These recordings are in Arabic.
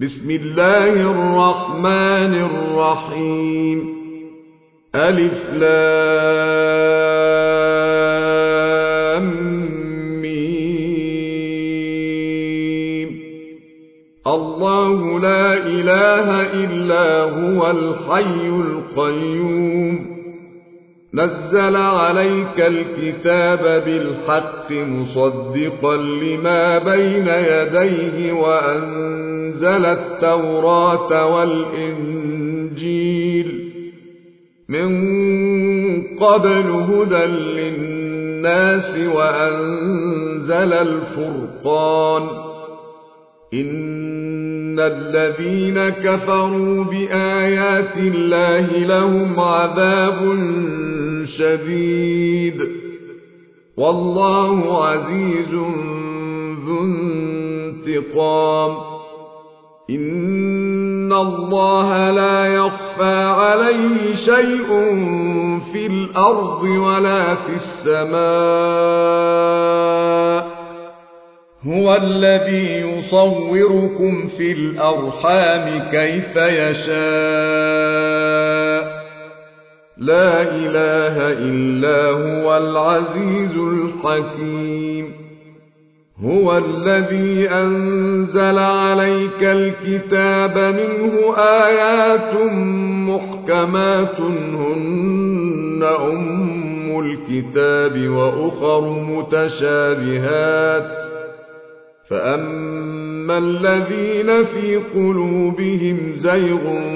بسم الله الرحمن الرحيم. ألف لام ميم. الله لا إله إلا هو الحي القيوم. نزل عليك الكتاب بالحق مصدقا لما بين يديه وأنزل التوراة والإنجيل من قبل هدى للناس وأنزل الفرقان. إن الذين كفروا بآيات الله لهم عذاب شديد والله عزيز ذو انتقام. إن الله لا يخفى عليه شيء في الأرض ولا في السماء. هو الذي يصوركم في الأرحام كيف يشاء. لا إله إلا هو العزيز الحكيم. هو الذي أنزل عليك الكتاب منه آيات محكمات هن أم الكتاب وأخر متشابهات فأما الذين في قلوبهم زيغ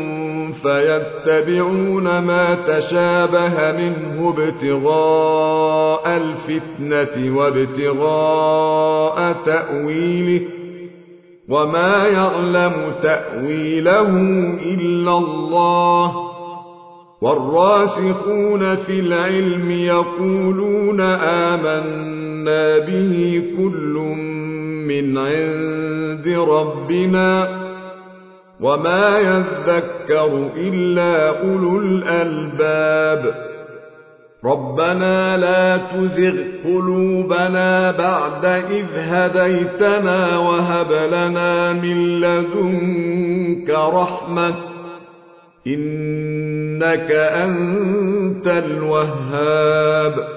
فيتبعون ما تشابه منه ابتغاء الفتنة وابتغاء تأويله وما يعلم تأويله إلا الله. والراسخون في العلم يقولون آمنا به كل من عند ربنا وما يذكر إلا أولو الألباب. ربنا لا تزغ قلوبنا بعد إذ هديتنا وهب لنا من لدنك رحمة إنك أنت الوهاب.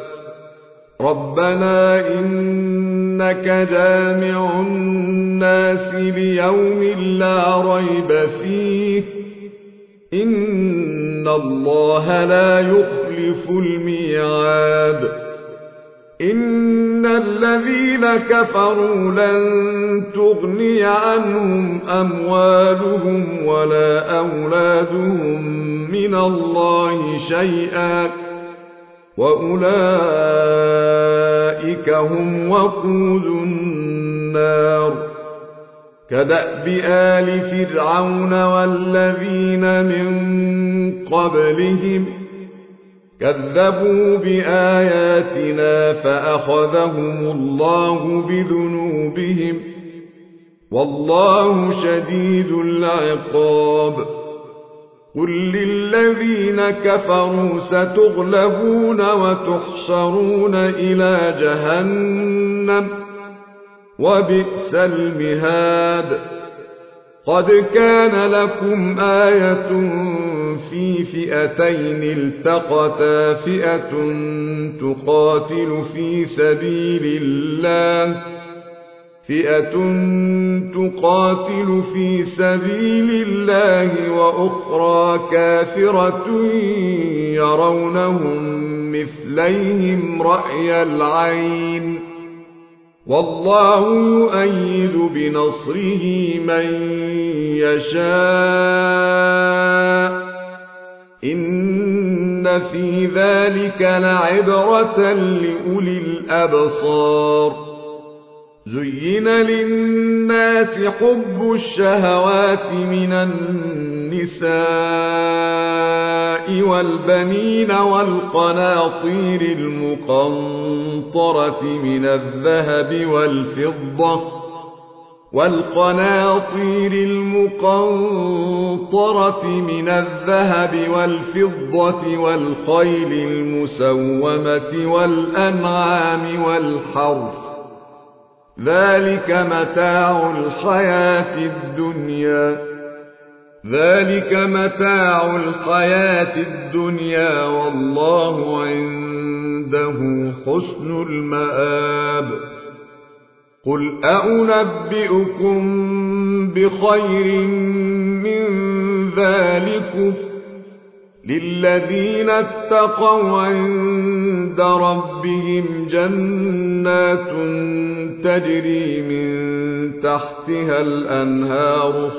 ربنا إنك جامع الناس ليوم لا ريب فيه إن الله لا يخلف الميعاد. إن الذين كفروا لن تغني عنهم أموالهم ولا أولادهم من الله شيئا وأولئك هم وقود النار. كدأب آل فرعون والذين من قبلهم كذبوا بآياتنا فأخذهم الله بذنوبهم والله شديد العقاب. قل للذين كفروا ستغلبون وتحشرون إلى جهنم وبئس المهاد. قد كان لكم آية في فئتين التقتا فئة تقاتل في سبيل الله وأخرى كافرة يرونهم مثليهم رأي العين والله يؤيد بنصره من يشاء. إن في ذلك لعبرة لأولي الأبصار. زين للناس حب الشهوات من النساء والبنين والقناطير المقنطرة من الذهب والفضة والخيل المسومة والأنعام والحرث ذلك متاع الحياة الدنيا والله عنده حسن المآب قل أنبئكم بخير من ذلكم للذين اتقوا عند ربهم جنات تجري من تحتها الأنهار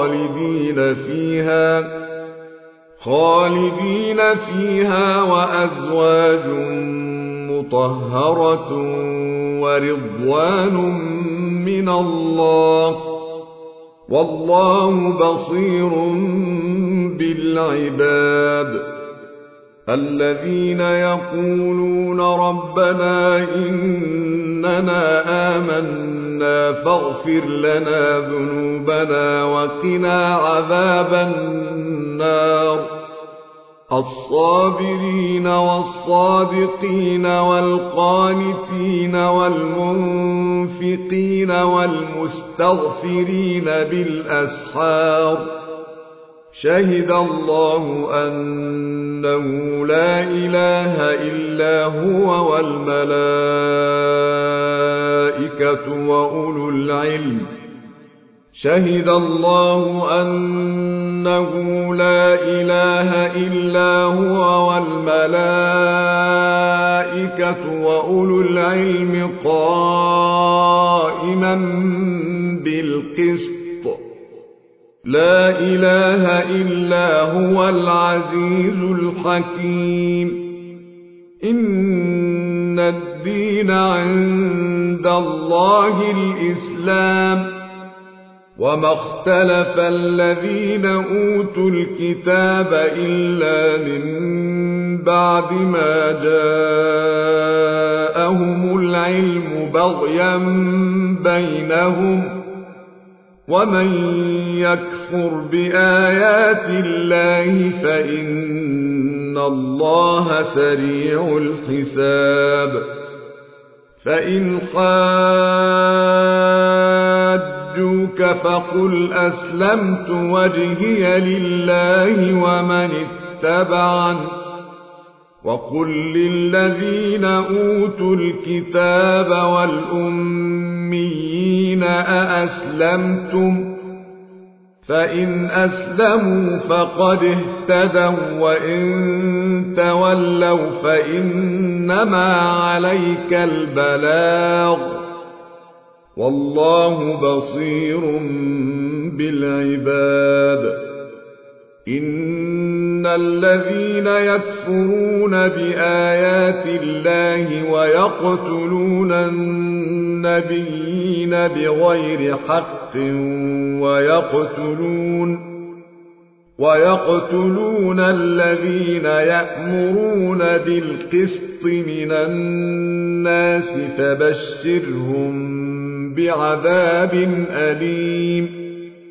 خالدين فيها وأزواج مطهرة ورضوان من الله والله بصير بالعباد الذين يقولون ربنا إننا آمنا فاغفر لنا ذنوبنا وقنا عذاب النار الصابرين والصادقين والقانتين والمنفقين والمستغفرين بالأسحار شهد الله أنه لا إله إلا هو والملائكة وأولو العلم شهد الله أنه لا إله إلا هو والملائكة وأولو العلم قائما بالقسط لا إله إلا هو العزيز الحكيم إن الدين عند الله الإسلام وما اختلف الذين أوتوا الكتاب إلا من بعد ما جاءهم العلم بغيا بينهم ومن يكفر بآيات الله فإن الله سريع الحساب فإن حاجوك فقل أسلمت وجهي لله ومن اتبعني وقل للذين أوتوا الكتاب والأميين أأسلمتم فإن أسلموا فقد اهتدوا وإن تولوا فإنما عليك البلاغ والله بصير بالعباد إن الذين يكفرون بآيات الله ويقتلون النبيين بغير حق ويقتلون الذين يأمرون بالقسط من الناس فبشرهم بعذاب أليم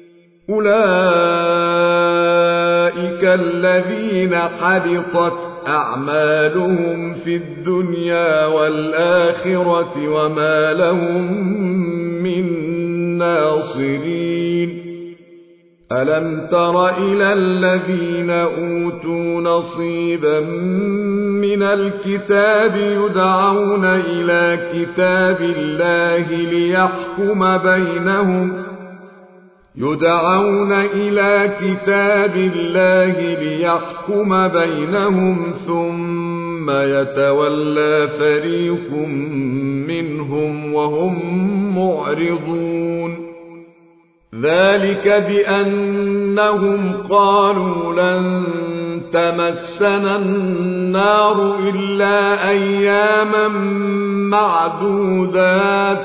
أولئك الذين حبطت أعمالهم في الدنيا والآخرة وما لهم من ناصرين ألم تر إلى الذين أوتوا نصيبا من الكتاب يدعون إلى كتاب الله ليحكم بينهم ثم يتولى فريق منهم وهم معرضون ذلك بأنهم قالوا لن تمسنا النار إلا أياما معدودات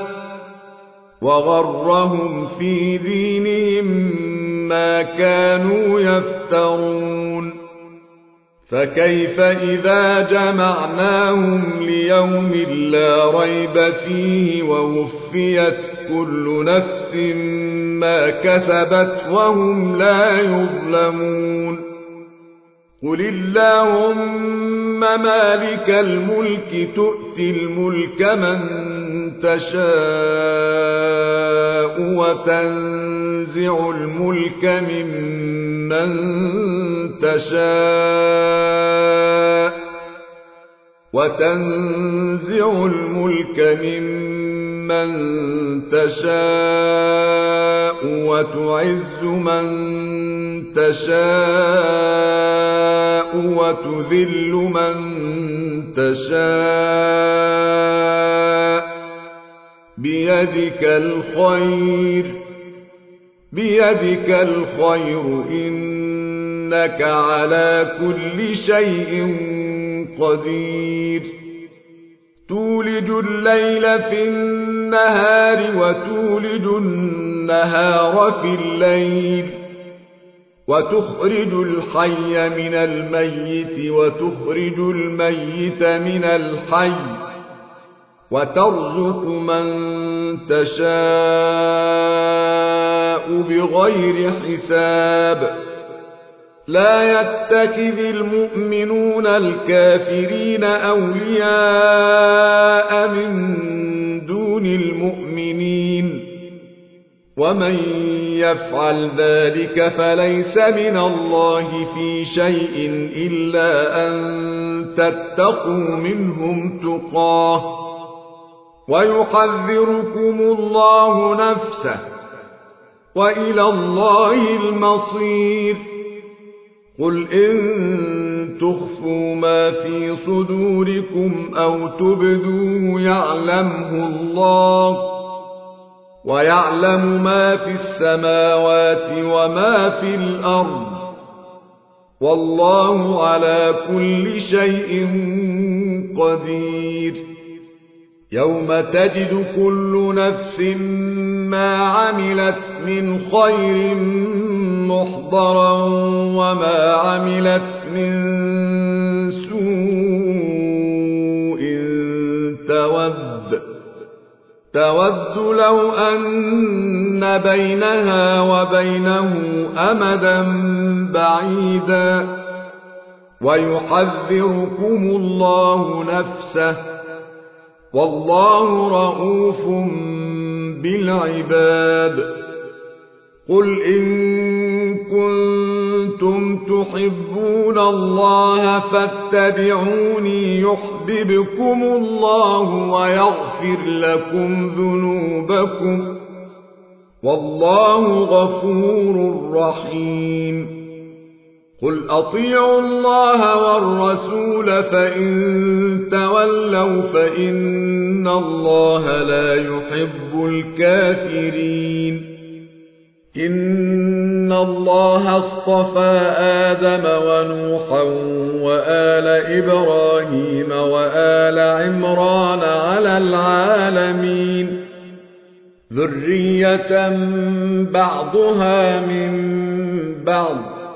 وغرهم في دينهم ما كانوا يفترون فكيف إذا جمعناهم ليوم لا ريب فيه ووفيت كل نفس ما كسبت وهم لا يظلمون قل اللهم مالك الملك تؤتي الملك من تشاء وتنزع الملك ممن تشاء وتعز من تشاء وتذل من تشاء بيدك الخير إنك على كل شيء قدير تولج الليل في النهار وتولج النهار في الليل وتخرج الحي من الميت وتخرج الميت من الحي وترزق من تشاء بغير حساب لا يتخذ المؤمنون الكافرين أولياء من دون المؤمنين ومن يفعل ذلك فليس من الله في شيء إلا أن تتقوا منهم تقاه ويحذركم الله نفسه وإلى الله المصير قل إن تخفوا ما في صدوركم أو تبدوه يعلمه الله ويعلم ما في السماوات وما في الأرض والله على كل شيء قدير يوم تجد كل نفس ما عملت من خير محضرا وما عملت من سوء تود لو أن بينها وبينه أمدا بعيدا ويحذركم الله نفسه والله رؤوف بالعباد قل إن كنتم تحبون الله فاتبعوني يحببكم الله ويغفر لكم ذنوبكم والله غفور رحيم قل أطيعوا الله والرسول فإن تولوا فإن الله لا يحب الكافرين إن الله اصطفى آدم ونوحا وآل إبراهيم وآل عمران على العالمين ذرية بعضها من بعض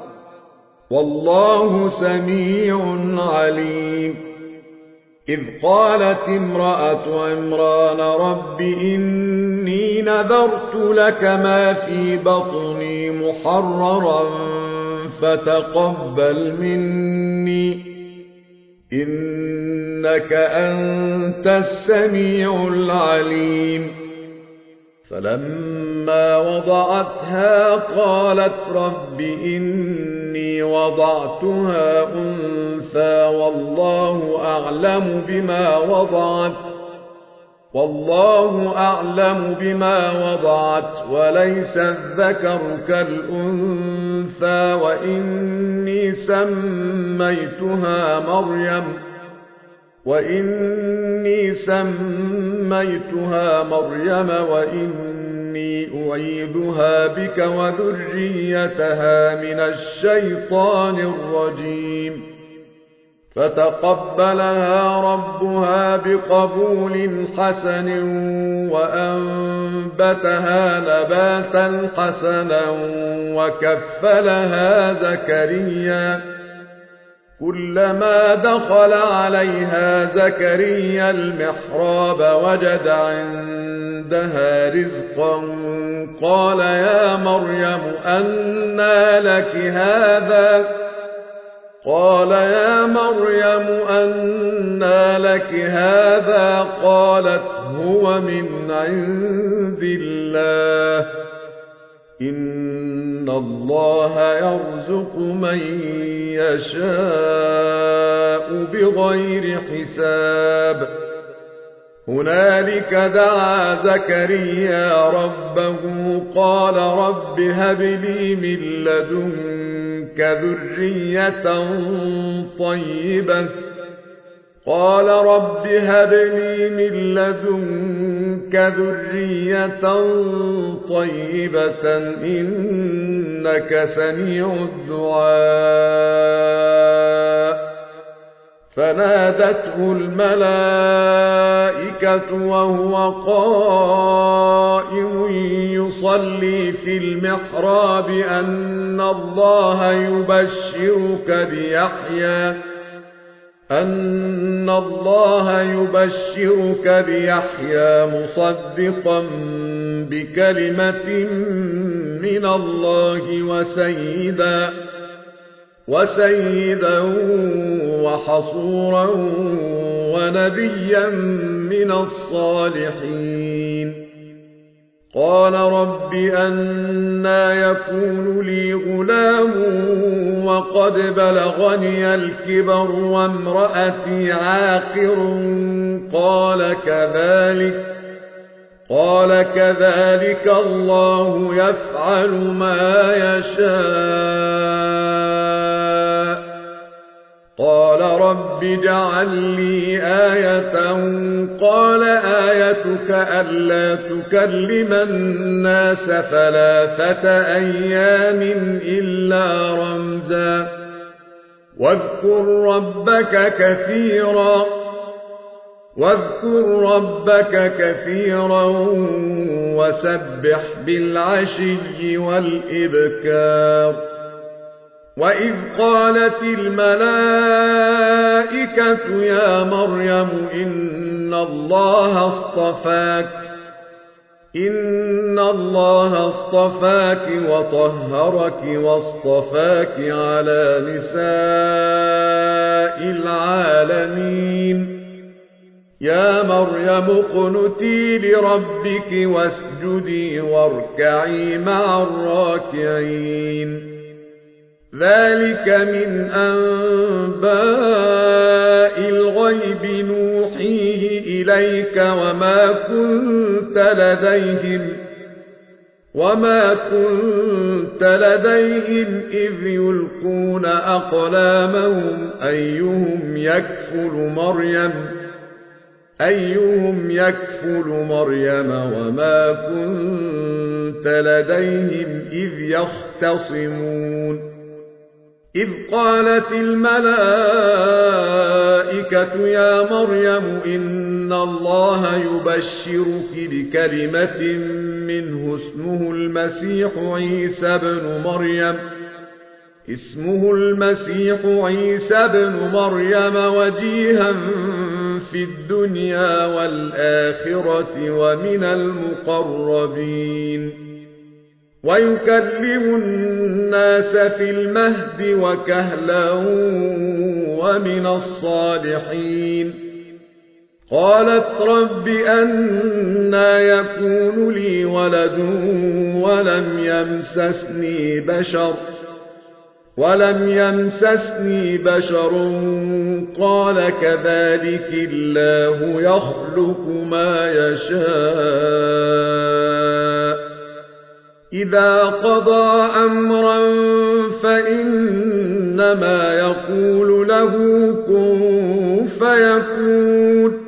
والله سميع عليم إذ قالت امرأة عمران رب إني نذرت لك ما في بطني محررا فتقبل مني إنك أنت السميع العليم فلما وضعتها قالت رب إني وضعتها أنثى والله أعلم بما وضعت وليس الذكر كالأنثى وإني سميتها مريم وإني أعيذها بك وذريتها من الشيطان الرجيم فتقبلها ربها بقبول حسن وأنبتها نباتا حسنا وكفلها زكريا كلما دخل عليها زكريا المحراب وجد عندها رزقا قال يا مريم أنى لك هذا قال يا مريم أنى لك هذا؟ قالت هو من عند الله إن الله يرزق من يشاء بغير حساب. هنالك دعا زكريا ربه قال رب هب لي من لدنك ذرية طيبة قال رب هب لي من لدنك ذرية طيبة إنك سميع الدعاء. فنادته الملائكة وهو قائم يصلي في المحراب أن الله يبشرك بيحيى مصدقا بكلمة من الله وسيدا وحصورا ونبيا من الصالحين. قال رب أنى يكون لي غلام وقد بلغني الكبر وامرأتي عاقر قال كذلك الله يفعل ما يشاء. قال رب اجعل لي آية قال آيتك ألا تكلم الناس 3 أيام إلا رمزا واذكر ربك كثيرا وسبح بالعشي والإبكار. وإذ قالت الملائكة يا مريم إن الله اصطفاك وطهرك واصطفاك على نساء العالمين. يا مريم اقنتي لربك واسجدي واركعي مع الراكعين. ذلك من أنباء الغيب نوحيه إليك وما كنت لديهم إذ يلقون أقلامهم أيهم يكفل مريم وما كنت لديهم إذ يختصمون. إذ قالت الملائكة يا مريم إن الله يبشرك بكلمة منه اسمه المسيح عيسى بن مريم وجيها في الدنيا والآخرة ومن المقربين ويكلم الناس في المهد وكهلا ومن الصالحين. قالت رب أنى يكون لي ولد ولم يمسسني بشر قال كذلك الله يخلق ما يشاء. إذا قضى أمرا فإنما يقول له كن فيكون.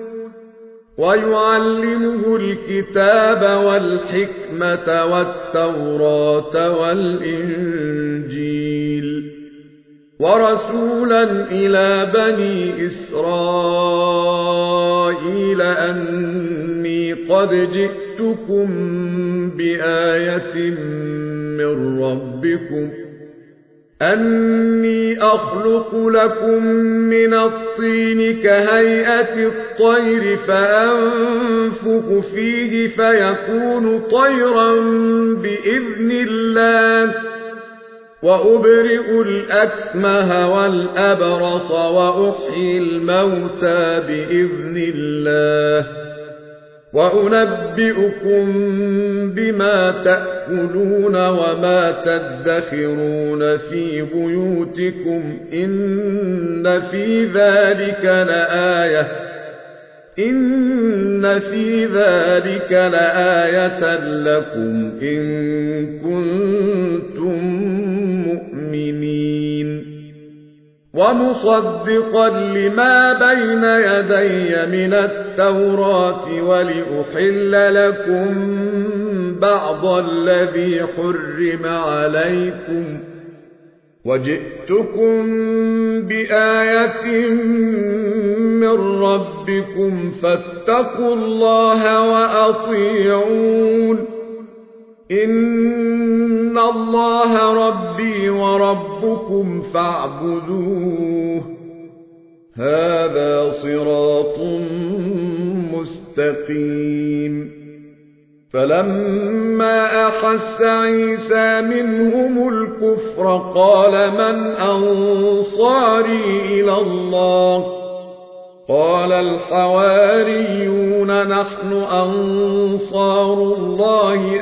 ويعلمه الكتاب والحكمة والتوراة والإنجيل ورسولا إلى بني إسرائيل أني قد جئتكم بآية من ربكم أني أخلق لكم من الطين كهيئة الطير فأنفخ فيه فيكون طيرا بإذن الله وأبرئ الأكمه والأبرص وأحيي الموتى بإذن الله وأنبئكم بما تأكلون وما تدخرون في بيوتكم إن في ذلك لآية لكم إن كنتم مؤمنين ومصدقا لما بين يدي من التوراة ولأحل لكم بعض الذي حرم عليكم وجئتكم بآية من ربكم فاتقوا الله وأطيعون إن الله ربي وربكم فاعبدوه هذا صراط مستقيم فلما أحس عيسى منهم الكفر قال من أنصاري إلى الله قال الحواريون نحن أنصار الله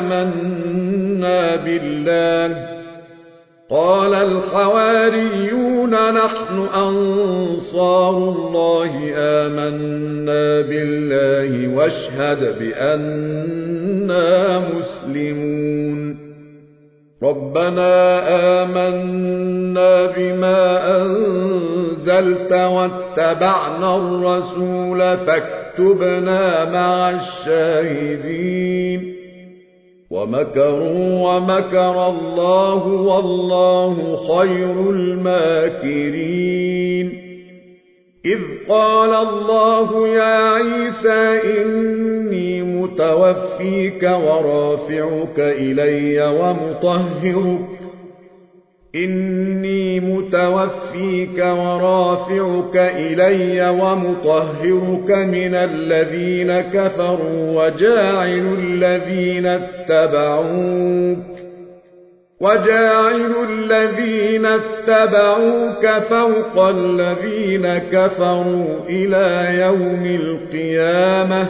آمنا بالله واشهد بأننا مسلمون ربنا آمنا بما أنزلت واتبعنا الرسول فاكتبنا مع الشاهدين ومكروا ومكر الله والله خير الماكرين إذ قال الله يا عيسى إني متوفيك ورافعك إلي ومطهرك من الذين كفروا وجاعل الذين اتبعوك فوق الذين كفروا إلى يوم القيامة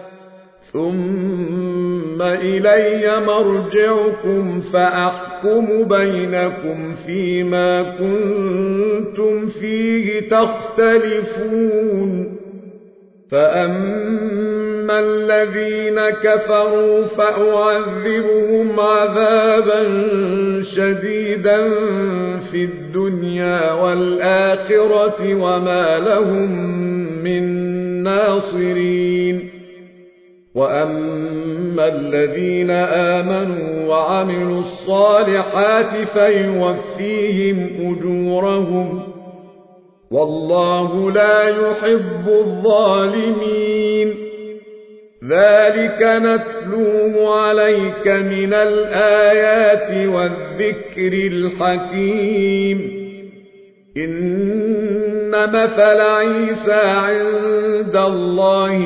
ثم إلي مرجعكم فأحكم بينكم فيما كنتم فيه تختلفون فأما الذين كفروا فأعذبهم عذابا شديدا في الدنيا والآخرة وما لهم من ناصرين وأما الذين آمنوا وعملوا الصالحات فيوفيهم أجورهم والله لا يحب الظالمين ذلك نتلوه عليك من الآيات والذكر الحكيم إن مثل عيسى عند الله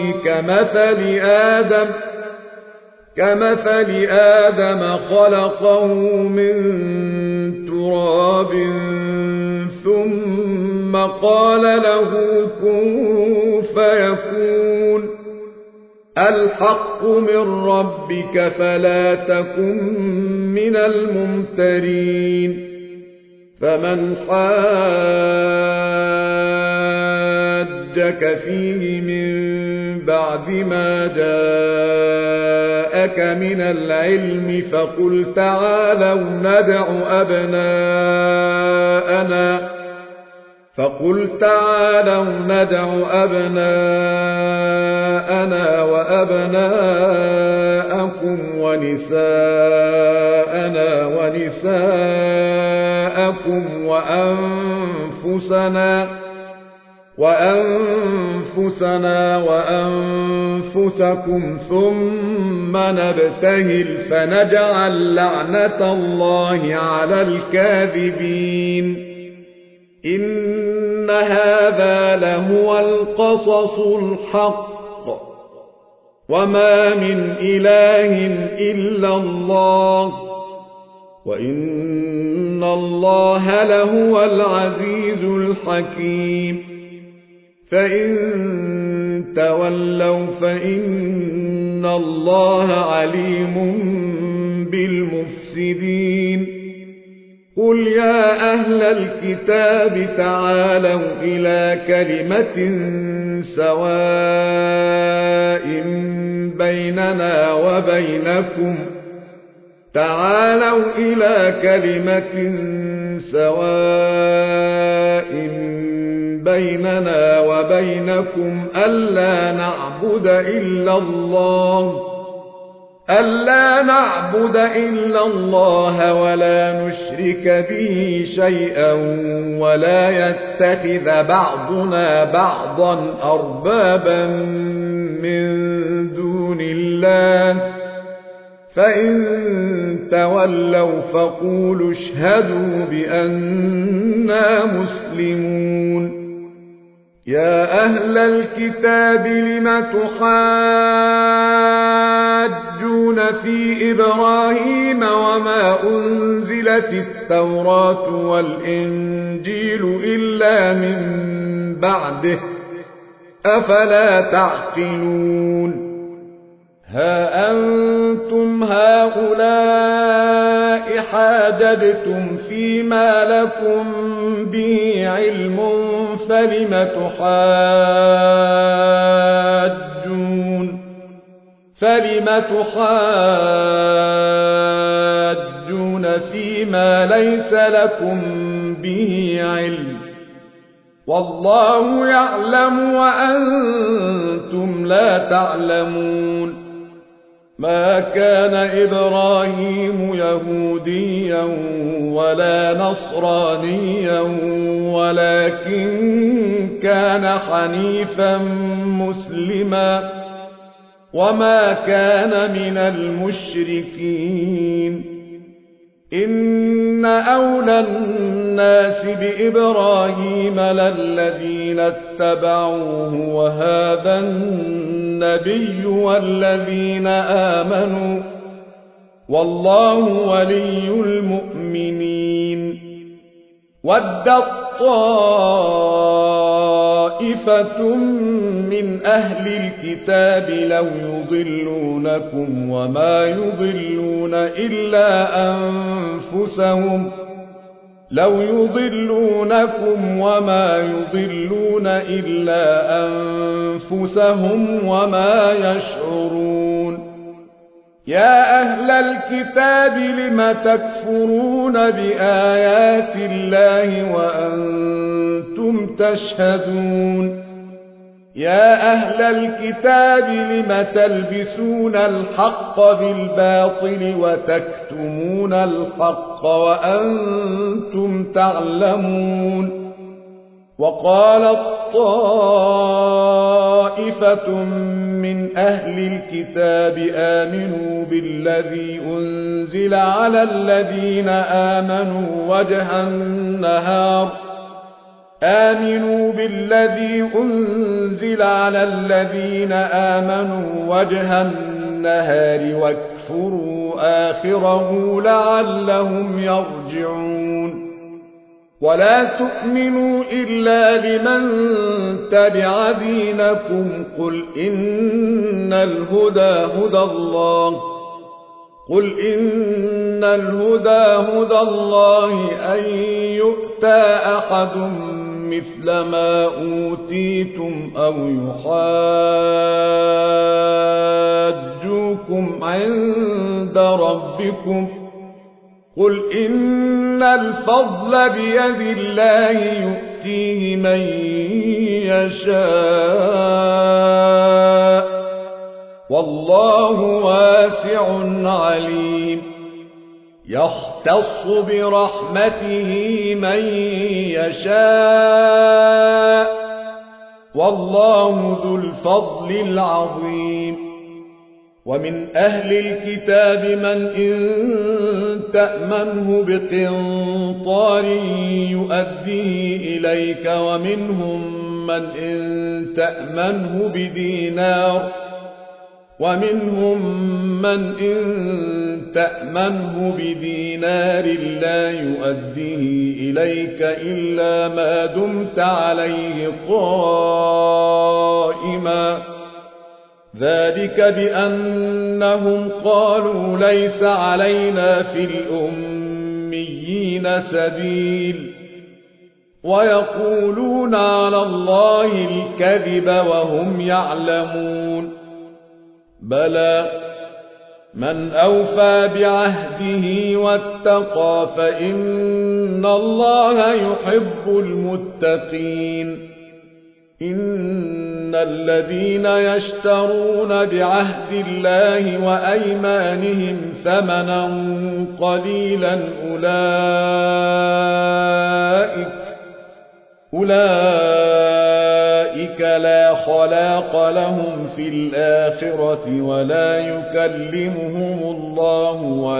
كمثل آدم خلقه من تراب ثم قال له كن فيكون الحق من ربك فلا تكن من الممترين فمن حاجك فيه من بعد ما جاءك من العلم فقل تعالوا ندع أبناءنا وأبناءكم ونساءنا ونساءكم وأنفسنا وأنفسكم ثم نبتهل فنجعل لعنة الله على الكاذبين إن هذا لهو القصص الحق وما من إله إلا الله وإن الله لهو العزيز الحكيم فإن تولوا فإن الله عليم بالمفسدين قل يا أهل الكتاب تعالوا إلى كلمة سواء بيننا وبينكم ألا نعبد إلا الله ولا نشرك به شيئا ولا يتخذ بعضنا بعضا أربابا من دون الله فإن تولوا فقولوا اشهدوا بأننا مسلمون يا أهل الكتاب لم تحاجون في إبراهيم وما أنزلت التوراة والإنجيل إلا من بعده أفلا تعقلون ها أنتم هؤلاء حاججتم فيما لكم به علم فلم تحاجون فيما ليس لكم به علم والله يعلم وأنتم لا تعلمون ما كان إبراهيم يهوديا ولا نصرانيا ولكن كان حنيفا مسلما وما كان من المشركين إن أولى الناس بإبراهيم للذين اتبعوه وهذا النبي والذين آمنوا والله ولي المؤمنين ودت طائفة من أهل الكتاب لو يضلونكم وما يضلون إلا أنفسهم وما يشعرون يا أهل الكتاب لم تكفرون بآيات الله وأنتم تشهدون يا أهل الكتاب لم تلبسون الحق بالباطل وتكتمون الحق وأنتم تعلمون وقالت طائفة من أهل الكتاب آمنوا بالذي أنزل على الذين آمنوا وجه النهار واكفروا آخره لعلهم يرجعون ولا تؤمنوا إلا لمن تبع دينكم قل إن الهدى هدى الله أن يؤتى أحد مثل ما أوتيتم أو يحاجوكم عند ربكم قل إن الفضل بيد الله يؤتيه من يشاء والله واسع عليم يختص برحمته من يشاء والله ذو الفضل العظيم ومن أهل الكتاب من إن تأمنه بقنطار يؤديه إليك ومنهم من إن تأمنه بدينار ومنهم من إن تأمنه بدينار لا يؤديه إليك إلا ما دمت عليه قائما ذلك بأنهم قالوا ليس علينا في الأميين سبيل ويقولون على الله الكذب وهم يعلمون بلى من أوفى بعهده واتقى فإن الله يحب المتقين إن الذين يشترون بعهد الله وأيمانهم ثمنا قليلا أولئك لا خلاق لهم في الآخرة ولا يكلمهم الله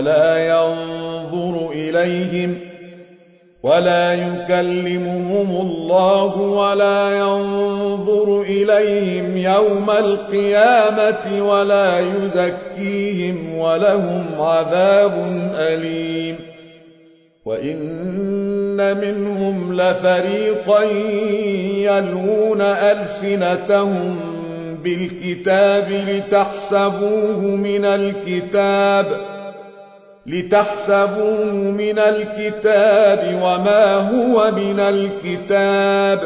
ولا ينظر إليهم يوم القيامة ولا يزكيهم ولهم عذاب أليم وإن منهم لفريقا يلوون ألسنتهم بالكتاب لتحسبوه من الكتاب وما هو من الكتاب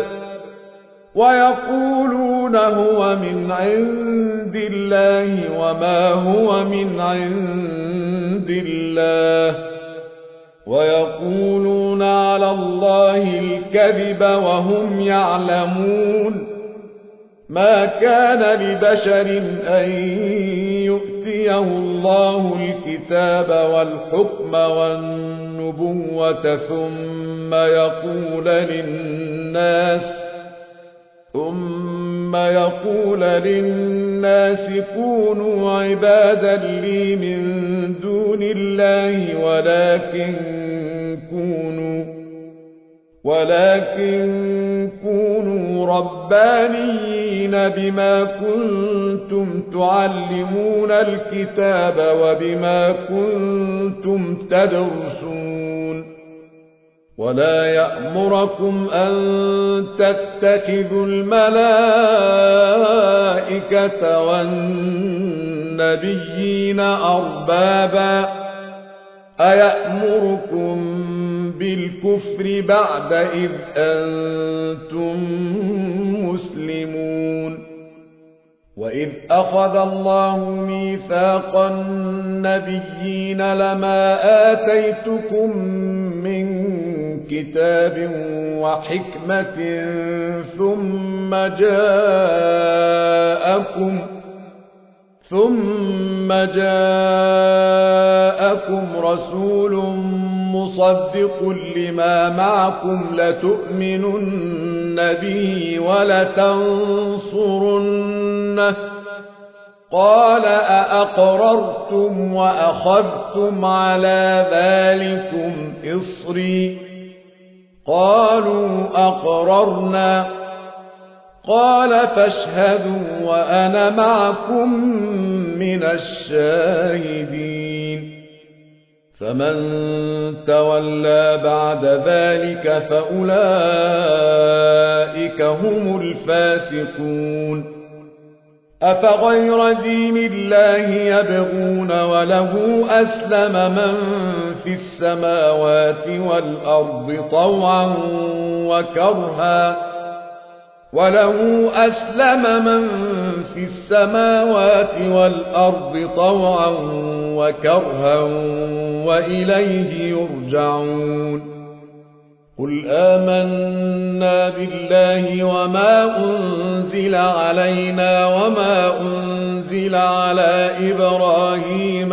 ويقولون هو من عند الله وما هو من عند الله ويقولون على الله الكذب وهم يعلمون ما كان لبشر أن يؤتيه الله الكتاب والحكم والنبوة ثم يقول للناس كونوا عبادا لي من دون الله ولكن كونوا ربانيين بما كنتم تعلمون الكتاب وبما كنتم تدرسون ولا يأمركم أن تتخذوا الملائكة والنبيين أربابا أيأمركم بالكفر بعد إذ أنتم مسلمون وإذ أخذ الله ميثاق النبيين لما آتيتكم من كتاب وحكمة ثم جاءكم رسول مصدق لما معكم لتؤمنن به ولتنصرنه قال أأقررتم وأخذتم على ذلكم إصري قالوا أقررنا قال فاشهدوا وأنا معكم من الشاهدين فمن تولى بعد ذلك فأولئك هم الفاسقون أفغير دين الله يبغون وله أسلم من في السماوات والأرض طوعا وكرها وإليه يرجعون قل آمنا بالله وما أنزل علينا وما أنزل على إبراهيم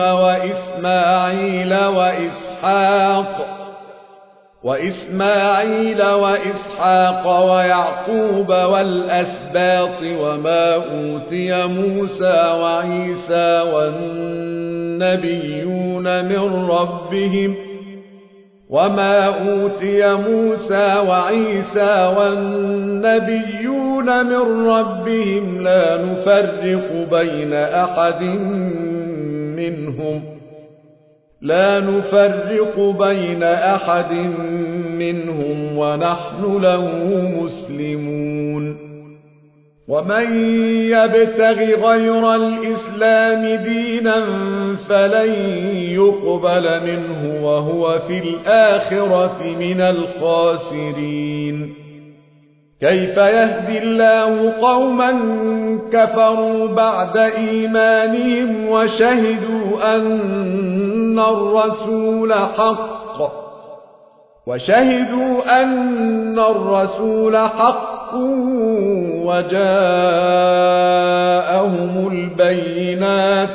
وإسماعيل وإسحاق ويعقوب والأسباط وما أوتي موسى وعيسى والنبيون من ربهم لا نفرق بين أحد منهم لا نفرق بين أحد منهم ونحن له مسلمون ومن يبتغ غير الإسلام دينا فلن يقبل منه وهو في الآخرة من الخاسرين كيف يهدي الله قوما كفروا بعد إيمانهم وشهدوا أن الرسول حق وجاءهم البينات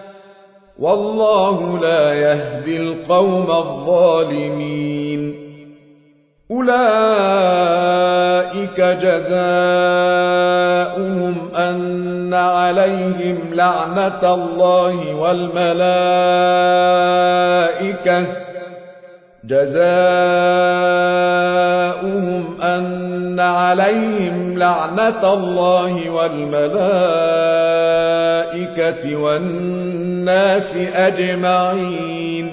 والله لا يهدي القوم الظالمين أولئك جزاؤهم أن عليهم لعنة الله والملائكة والناس أجمعين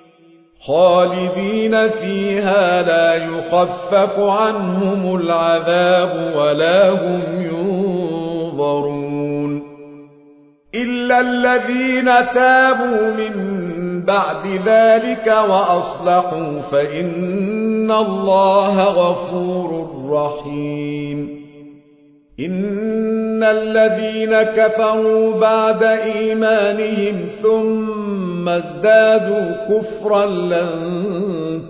خالدين فيها لا يخفف عنهم العذاب ولا هم ينظرون إلا الذين تابوا من بعد ذلك وأصلحوا فإن الله غفور رحيم إن الذين كفروا بعد إيمانهم ثم ازدادوا كفرا لن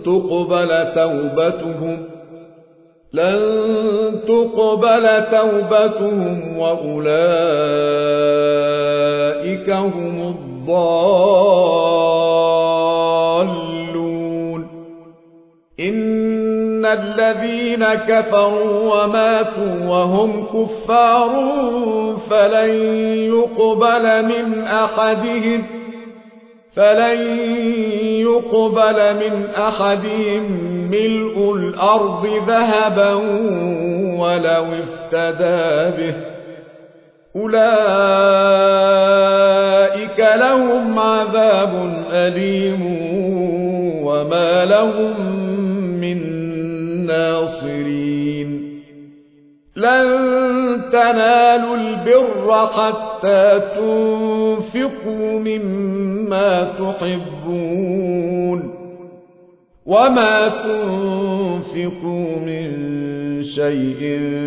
تقبل توبتهم وأولئك هم الضالون إن الذين كفروا وماتوا وهم كفار فلن يقبل من أحدهم ملء الأرض ذهبا ولو افتدى به أولئك لهم عذاب أليم وما لهم من ناصرين لن تنالوا البر حتى تنفقوا مما تحبون وما تنفقوا من شيء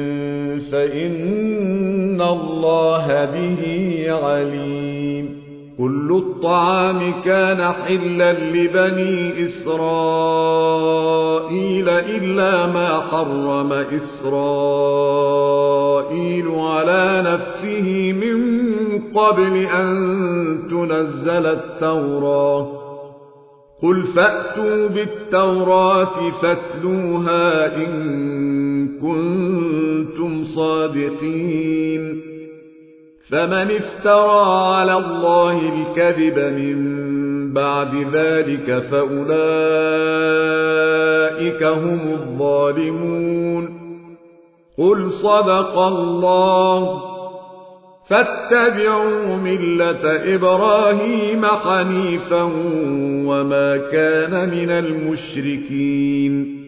فإن الله به عليم كل الطعام كان حلا لبني إسرائيل إلا ما حرم إسرائيل على نفسه من قبل أن تنزل التوراة قل فأتوا بالتوراة فاتلوها إن كنتم صادقين فمن افترى على الله الكذب من بعد ذلك فأولئك هم الظالمون قل صدق الله فاتبعوا ملة إبراهيم حنيفا وما كان من المشركين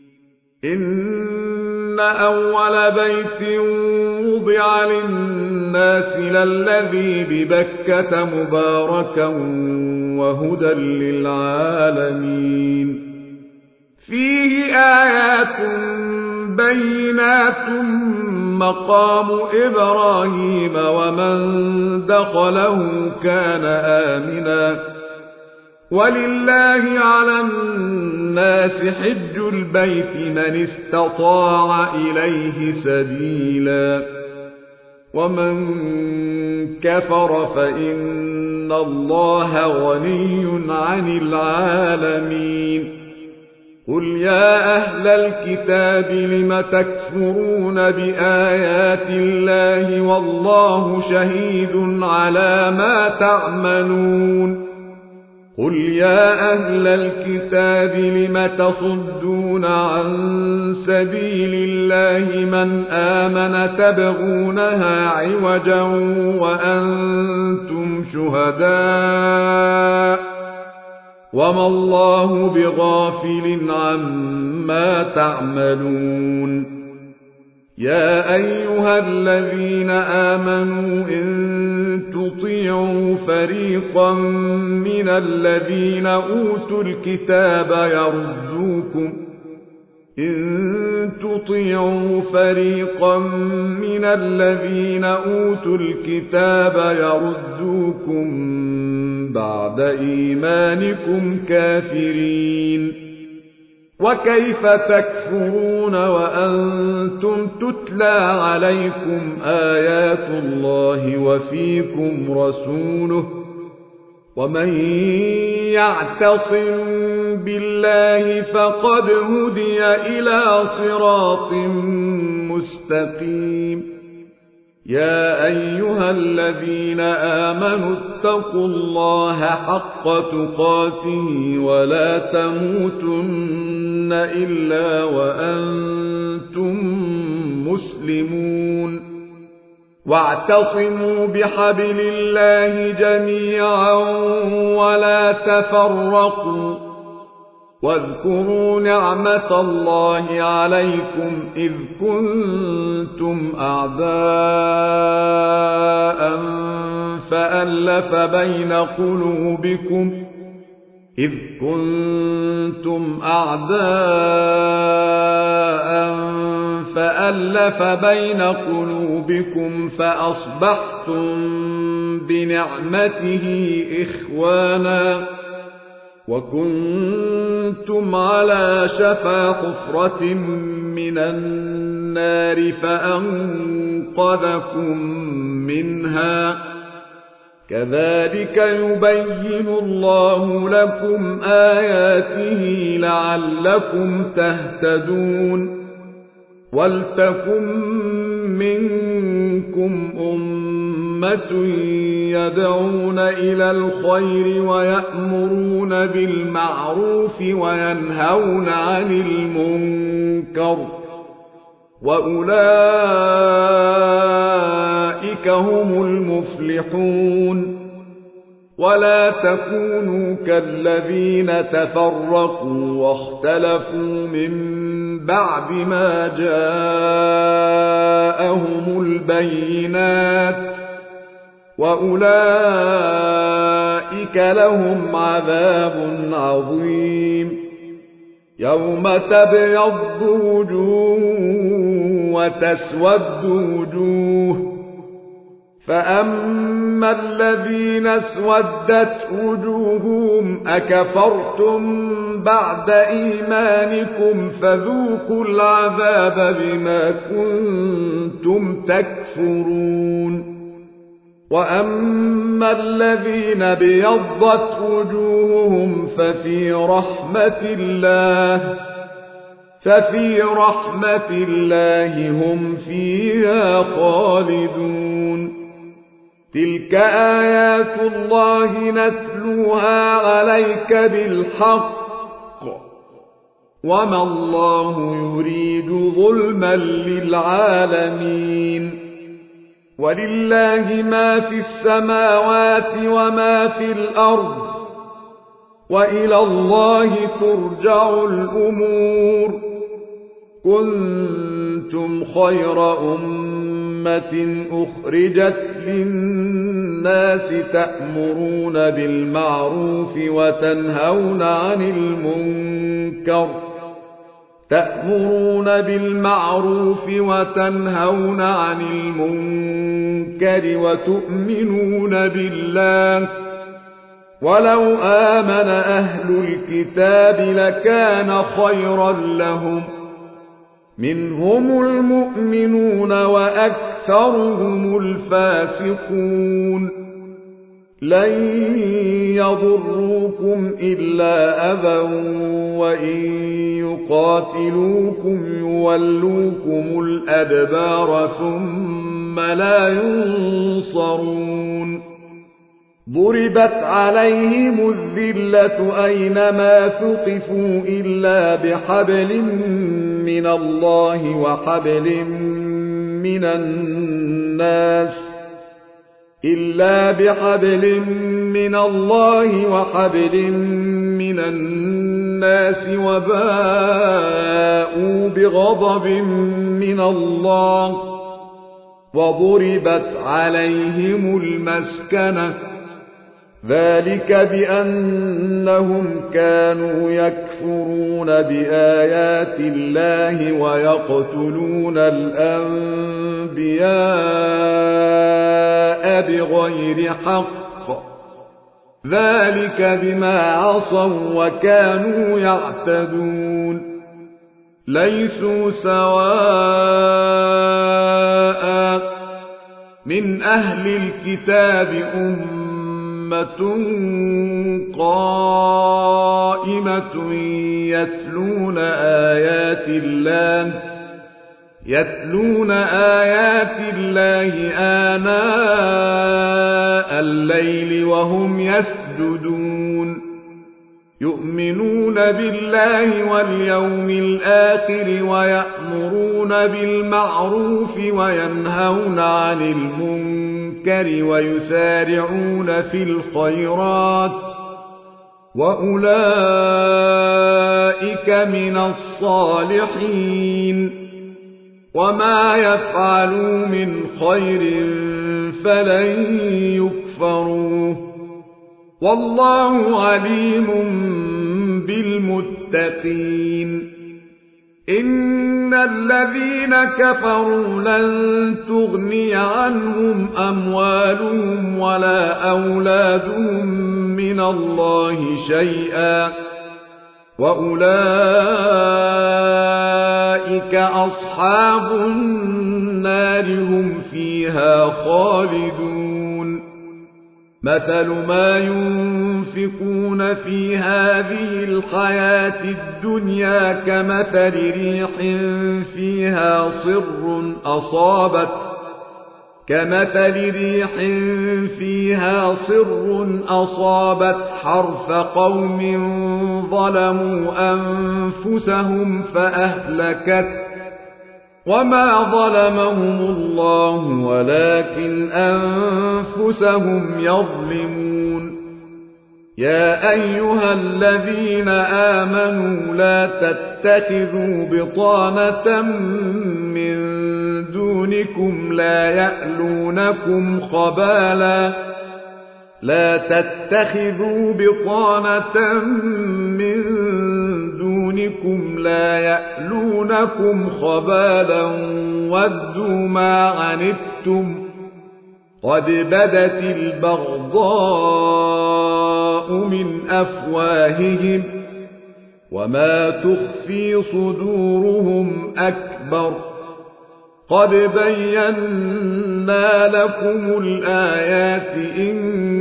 إن أول بيت وضع للناس للذي ببكة مباركا وهدى للعالمين فيه آيات بينات مقام إبراهيم ومن دخله كان آمنا ولله على الناس حج البيت من استطاع إليه سبيلا ومن كفر فإن الله غني عن العالمين قل يا أهل الكتاب لم تكفرون بآيات الله والله شهيد على ما تعملون قل يا أهل الكتاب لم تصدون عن سبيل الله من آمن تبغونها عوجا وما الله بغافل عما تعملون يا أيها الذين آمنوا إن تطيعوا فريقا من الذين أوتوا الكتاب يردوكم بعد إيمانكم كافرين وكيف تكفرون وأنتم تتلى عليكم آيات الله وفيكم رسوله ومن يعتصم بالله فقد هدي إلى صراط مستقيم يا أيها الذين آمنوا اتقوا الله حق تقاته ولا تموتن إلا وأنتم مسلمون واعتصموا بحبل الله جميعا ولا تفرقوا واذكروا نعمة الله عليكم إذ كنتم أعداء فألف بين قلوبكم فأصبحتم بنعمته إخوانا وكنتم على شفا حفرة من النار فأنقذكم منها كذلك يبين الله لكم آياته لعلكم تهتدون ولتكن منكم أمة يدعون إلى الخير ويأمرون بالمعروف وينهون عن المنكر وأولئك هم المفلحون ولا تكونوا كالذين تفرقوا واختلفوا من بعد ما جاءهم البينات وأولئك لهم عذاب عظيم يوم تبيض وجوه وتسود وجوه فأما الذين اسودت وجوههم أكفرتم بعد إيمانكم فذوقوا العذاب بما كنتم تكفرون وأما الذين ابيضت وجوههم ففي رحمة الله هم فيها خالدون تلك آيات الله نتلوها عليك بالحق وما الله يريد ظلما للعالمين ولله ما في السماوات وما في الأرض وإلى الله ترجع الأمور كنتم خير أمة أخرجت للناس تأمرون بالمعروف وتنهون عن المنكر وتؤمنون بالله ولو آمن أهل الكتاب لكان خيرا لهم منهم المؤمنون وأكثرهم الفاسقون لن يضروكم إلا أذى وإن يقاتلوكم يولوكم الأدبار ثم لا ينصرون ضربت عليهم الذلة أينما ثقفوا إلا بحبل من الله وحبل من الناس وباءوا بغضب من الله وضربت عليهم المسكنة ذلك بأنهم كانوا يكفرون بآيات الله ويقتلون الأنبياء بغير حق ذلك بما عصوا وكانوا يعتدون ليسوا سواء من أهل الكتاب أمة قائمة يتلون آيات الله آناء الليل وهم يسجدون يؤمنون بالله واليوم الآخر ويأمرون بالمعروف وينهون عن المنكر ويسارعون في الخيرات وأولئك من الصالحين وما يفعلوا من خير فلن يكفروه والله عليم بالمتقين إن الذين كفروا لن تغني عنهم أموالهم ولا أولادهم من الله شيئا وأولئك أصحاب النار هم فيها خالدون مثل ما ينفقون في هذه الحياة الدنيا كمثل ريح فيها صر أصابت حرث قوم ظلموا أنفسهم فأهلكت وما ظلمهم الله ولكن أنفسهم يظلمون يا أيها الذين آمنوا لا تتخذوا بطانة من دونكم لا يألونكم خبالا ودوا ما عنتم قد بدت البغضاء من أفواههم وما تخفي صدورهم أكبر قد بينا لكم الآيات إن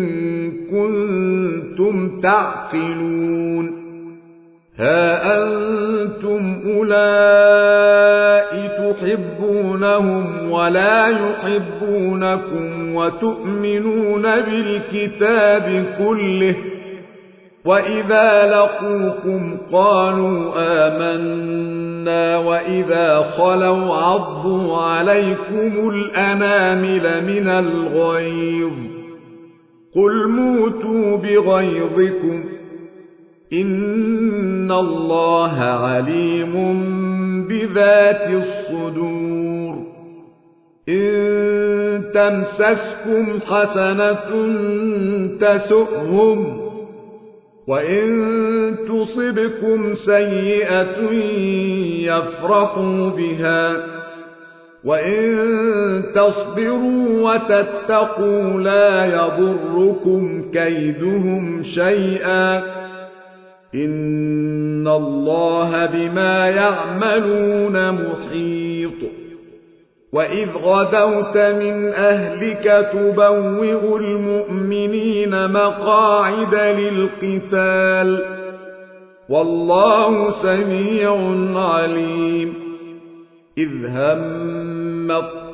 كنتم تعقلون ها أنتم أولئك تحبونهم ولا يحبونكم وتؤمنون بالكتاب كله وإذا لقوكم قالوا آمنا وإذا خلوا عضوا عليكم الأنامل من الغيظ قل موتوا بغيظكم إن الله عليم بذات الصدور إن تمسسكم حسنة تسؤهم وإن تصبكم سيئة يفرحوا بها وإن تصبروا وتتقوا لا يضركم كيدهم شيئا إن الله بما يعملون محيط وإذ غدوت من أهلك تبوئ المؤمنين مقاعد للقتال والله سميع عليم إذ هم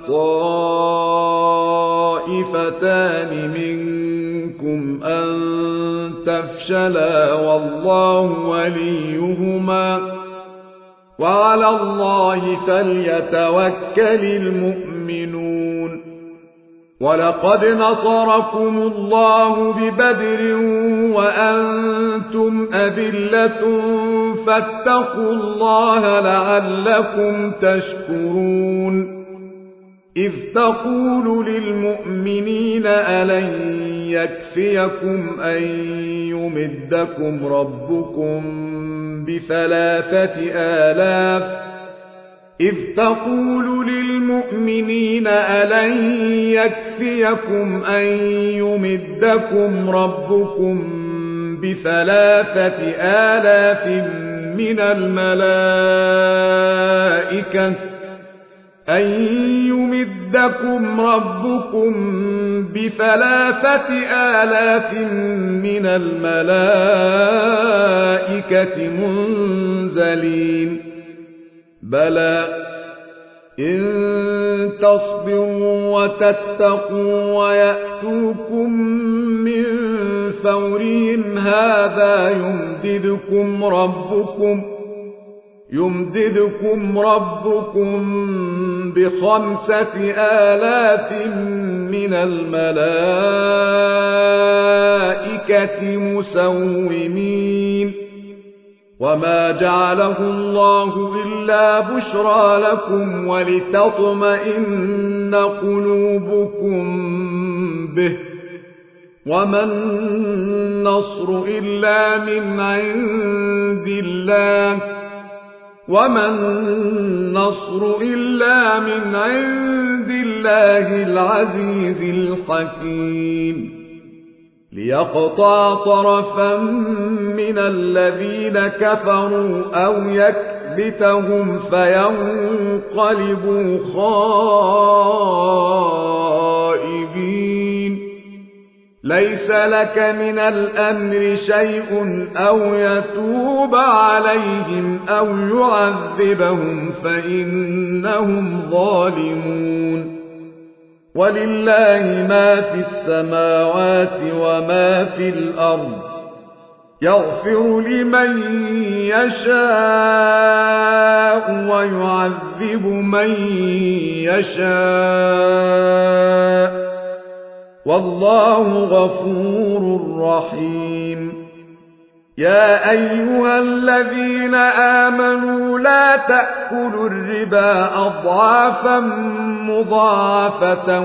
الطائفتان منكم أن تفشلا والله وليهما وعلى الله فليتوكل المؤمنون ولقد نصركم الله ببدر وأنتم أذلة فاتقوا الله لعلكم تشكرون إذ تقول للمؤمنين ألن يكفيكم أن يمدكم ربكم ب3,000 من الملائكة منزلين بلى إن تصبروا وتتقوا ويأتوكم من فورهم هذا يمددكم ربكم ب5,000 من الملائكة مسومين وما جعله الله إلا بشرى لكم ولتطمئن قلوبكم به وما النصر إلا من عند الله العزيز الحكيم ليقطع طرفا من الذين كفروا أو يكبتهم فينقلبوا خائبين ليس لك من الأمر شيء أو يتوب عليهم أو يعذبهم فإنهم ظالمون ولله ما في السماوات وما في الأرض يغفر لمن يشاء ويعذب من يشاء والله غفور رحيم يا أيها الذين آمنوا لا تأكلوا الربا أضعافا مضاعفة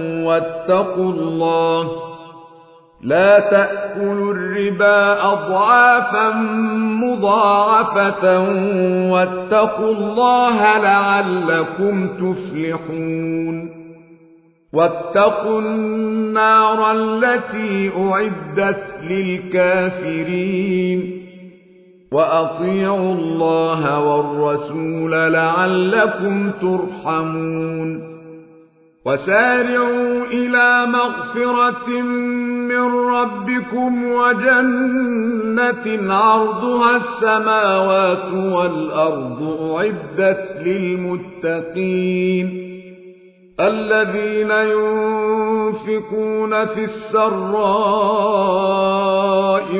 واتقوا الله لعلكم تفلحون واتقوا النار التي أعدت للكافرين وأطيعوا الله والرسول لعلكم ترحمون وسارعوا إلى مغفرة من ربكم وجنة عرضها السماوات والأرض أعدت للمتقين الذين ينفقون في السراء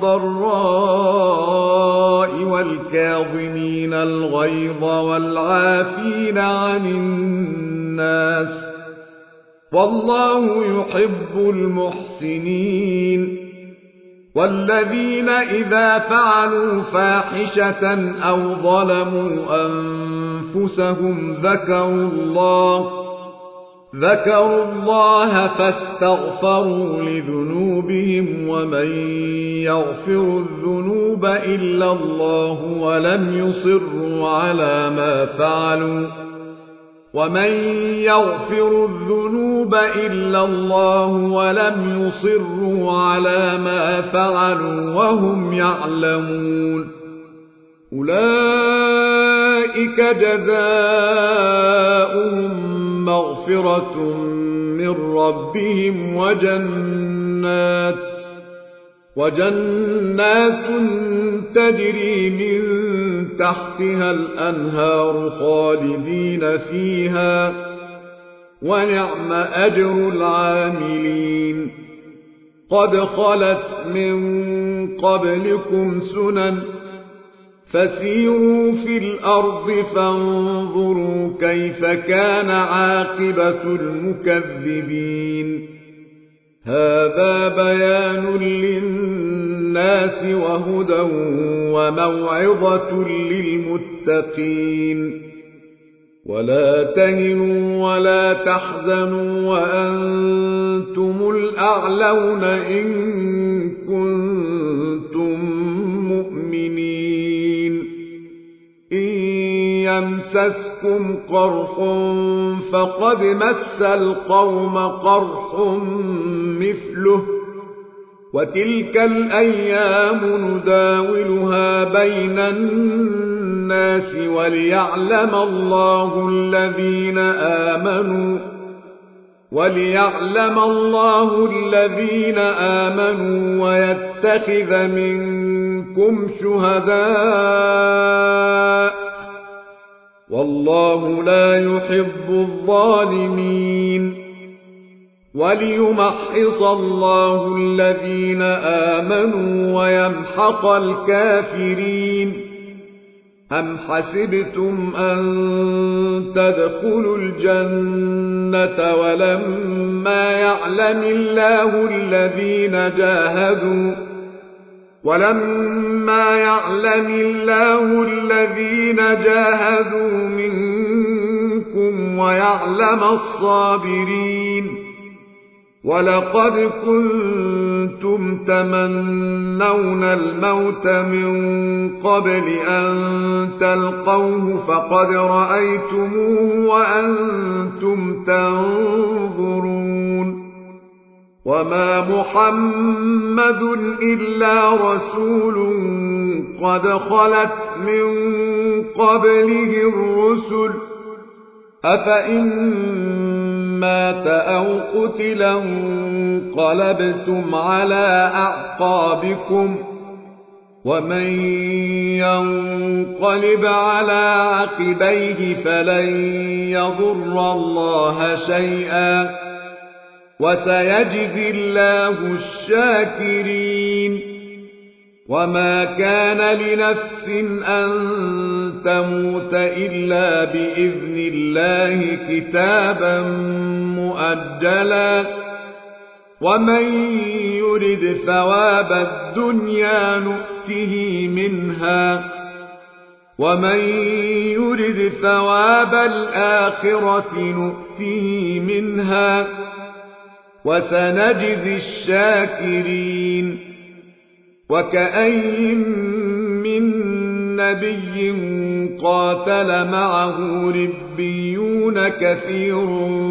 والضراء والكاظمين الغيظ والعافين عن الناس والله يحب المحسنين والذين إذا فعلوا فاحشة أو ظلموا أنفسهم ذكروا الله فاستغفروا لذنوبهم ومن يغفر الذنوب إلا الله ولم يصروا على ما فعلوا وهم يعلمون أولئك جزاؤهم مغفرة من ربهم وجنات تجري من تحتها الأنهار خالدين فيها ونعم أجر العاملين قد خلت من قبلكم سنن فسيروا في الأرض فانظروا كيف كان عاقبة المكذبين هذا بيان للناس وهدى وموعظة للمتقين ولا تهنوا ولا تحزنوا وأنتم الأعلون إن كنتم مؤمنين إن يمسسكم قرح فقد مس القوم قرح مثله وتلك الأيام نداولها بين الناس وليعلم الله الذين آمنوا ويتخذ منكم شهداء والله لا يحب الظالمين وليمحص الله الذين آمنوا ويمحق الكافرين أم حسبتم أن تدخلوا الجنة ولما يعلم الله الذين جاهدوا منكم ويعلم الصابرين ولقد كنتم تمنون الموت من قبل أن تلقوه فقد رأيتموه وأنتم تنظرون وما محمد إلا رسول قد خلت من قبله الرسل أفإن مات أو قتل انقلبتم على أعقابكم ومن ينقلب على عقبيه فلن يضر الله شيئا وسيجزي الله الشاكرين وما كان لنفس أن تموت إلا بإذن الله كتابا مؤجلا ومن يرد ثواب الدنيا نؤته منها ومن يرد ثواب الآخرة نؤته منها وسنجزي الشاكرين وكأين من نبي قاتل معه ربيون كثير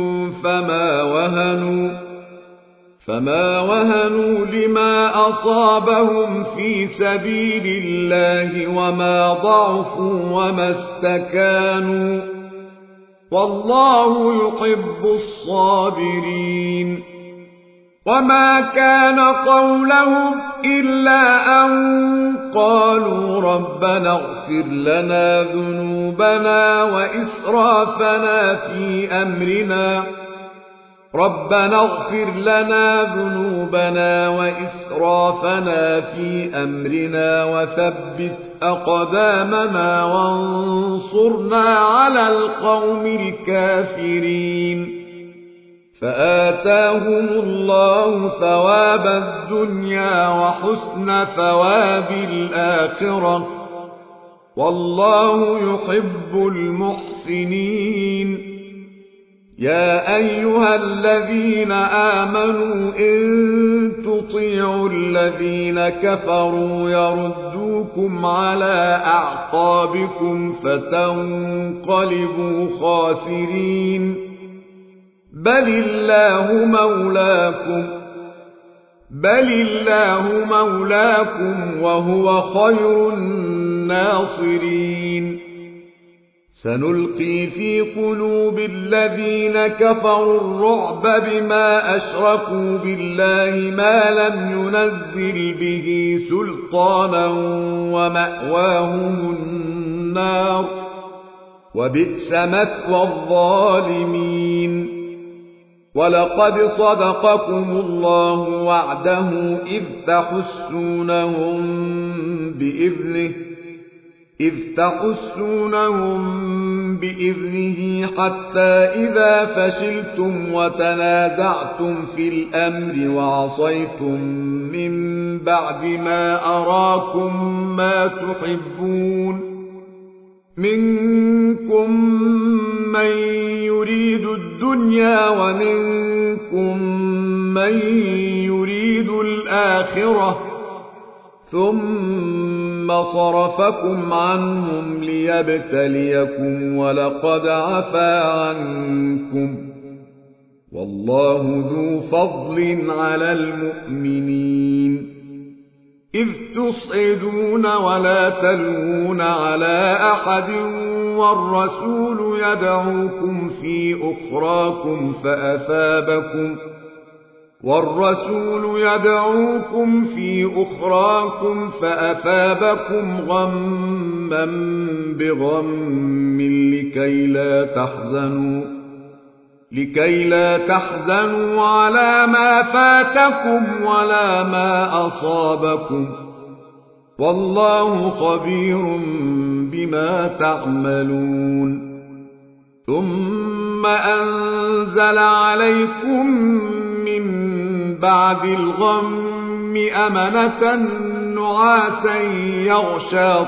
فما وهنوا لما أصابهم في سبيل الله وما ضعفوا وما استكانوا والله يحب الصابرين وما كان قولهم إلا أن قالوا ربنا اغفر لنا ذنوبنا وإسرافنا في أمرنا وثبت أقدامنا وانصرنا على القوم الكافرين فآتاهم الله ثواب الدنيا وحسن ثواب الآخرة والله يحب المحسنين يا أيها الذين آمنوا إن تطيعوا الذين كفروا يردوكم على أعقابكم فتنقلبوا خاسرين بل الله مولاكم وهو خير الناصرين سنلقي في قلوب الذين كفروا الرعب بما أشركوا بالله ما لم ينزل به سلطانا ومأواهم النار وبئس مثوى الظالمين ولقد صدقكم الله وعده إذ تحسونهم بإذنه إذ تحسونهم بإذنه حتى إذا فشلتم وتنازعتم في الأمر وعصيتم من بعد ما أراكم ما تحبون منكم من يريد الدنيا ومنكم من يريد الآخرة ثم صرفكم عنهم ليبتليكم ولقد عفا عنكم والله ذو فضل على المؤمنين إذ تصعدون ولا تلوون على أحد والرسول يدعوكم في أخراكم فأثابكم غما بغم لكي لا تحزنوا على ما فاتكم ولا ما أصابكم والله خبير بما تعملون ثم أنزل عليكم من بعد الغم أمنة نعاسا يغشى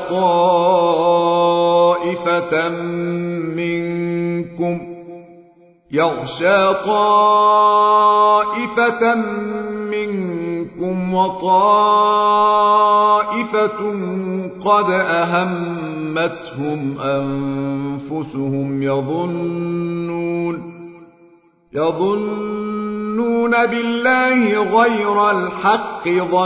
طائفة منكم وطائفة قد أهمتهم أنفسهم يظنون بالله غير الحق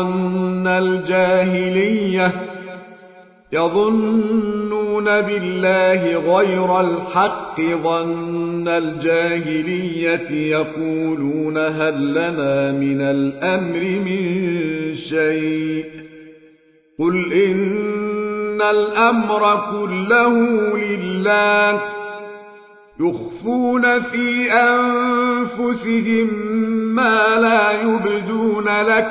ظن الجاهلية يقولون هل لنا من الأمر من شيء قل إن الأمر كله لله يخفون في أنفسهم ما لا يبدون لك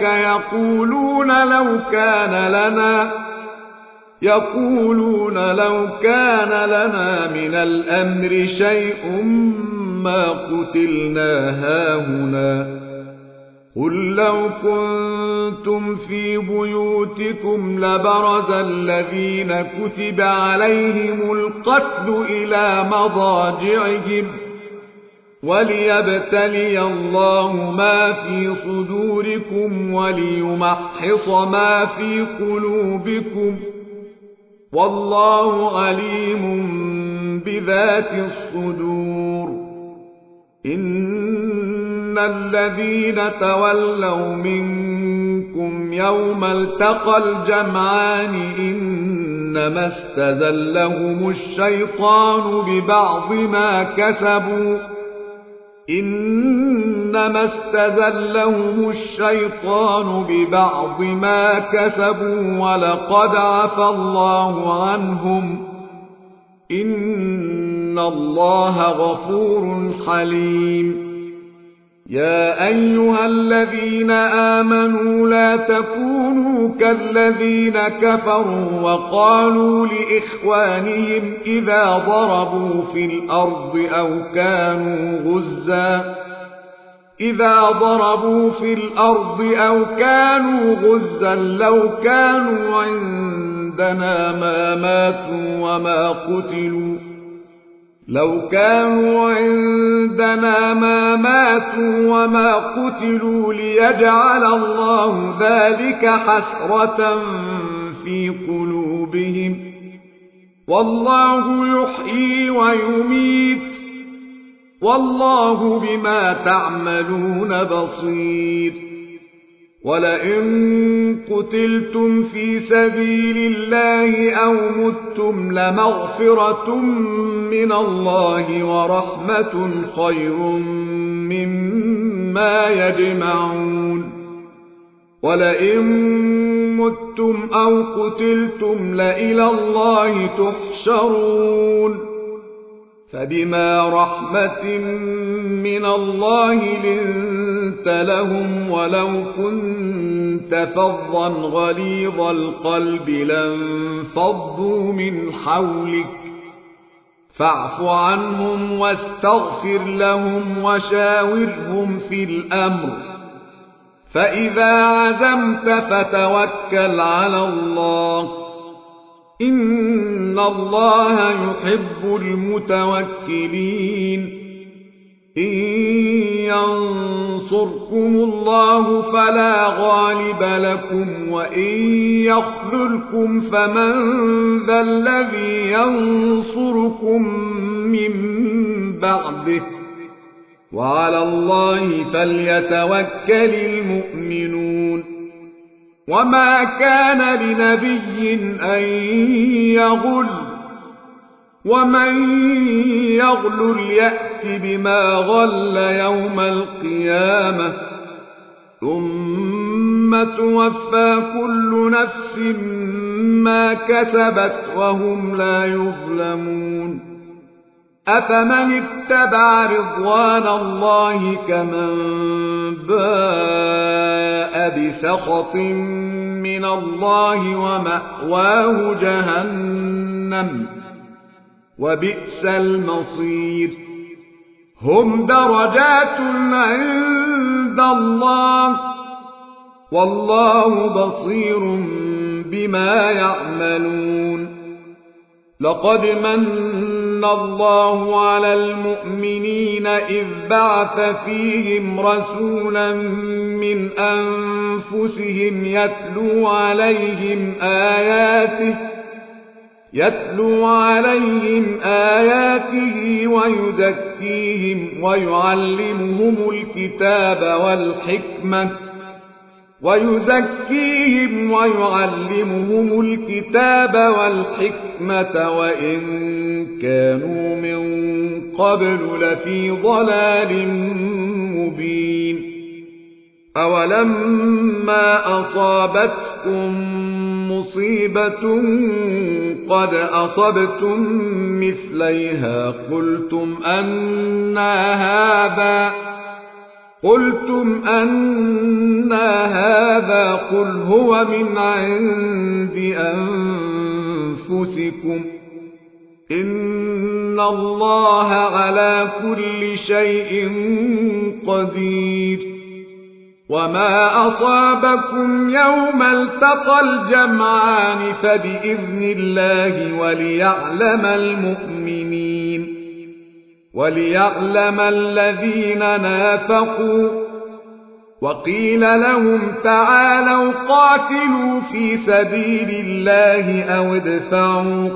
يقولون لو كان لنا من الأمر شيء ما قتلنا هاهنا قل لو كنتم في بيوتكم لبرز الذين كتب عليهم القتل إلى مضاجعهم وليبتلي الله ما في صدوركم وليمحص ما في قلوبكم والله عليم بذات الصدور إن الذين تولوا منكم يوم التقى الجمعان إنما استزلهم الشيطان ببعض ما كسبوا ولقد عفى الله عنهم إن الله غفور حليم يا أيها الذين آمنوا لا تكونوا كالذين كفروا وقالوا لإخوانهم إذا ضربوا في الأرض أو كانوا غزا لو كانوا عندنا ما ماتوا وما قتلوا ليجعل الله ذلك حسرة في قلوبهم والله يحيي ويميت والله بما تعملون بصير ولئن قتلتم في سبيل الله أو متم لمغفرة من الله ورحمة خير مما يجمعون ولئن متم أو قتلتم لإلى الله تحشرون فبما رحمة من الله لنت لهم ولو كنت كنت فظا غليظ القلب لانفضوا من حولك فاعف عنهم واستغفر لهم وشاورهم في الأمر فإذا عزمت فتوكل على الله إن الله يحب المتوكلين إن ينصركم الله فلا غالب لكم وإن يخذلكم فمن ذا الذي ينصركم من بعده وعلى الله فليتوكل المؤمنون وما كان لنبي أن يغل ومن يغل يأت بما غل يوم القيامة ثم توفى كل نفس ما كسبت وهم لا يظلمون أفمن اتبع رضوان الله كمن باء بسخط من الله ومأواه جهنم وبئس المصير هم درجات عند الله والله بصير بما يعملون لقد من الله على المؤمنين إذ بعث فيهم رسولا من أنفسهم يتلو عليهم آياته ويزكيهم ويعلمهم الكتاب والحكمة وإن كانوا من قبل لفي ضلال مبين أولما أصابتكم مصيبة قد أصبتم مثليها قلتم أنى هذا قل هو من عند أنفسكم إن الله على كل شيء قدير وما أصابكم يوم التقى الجمعان فبإذن الله وليعلم الذين نافقوا وقيل لهم تعالوا قاتلوا في سبيل الله أو ادفعوا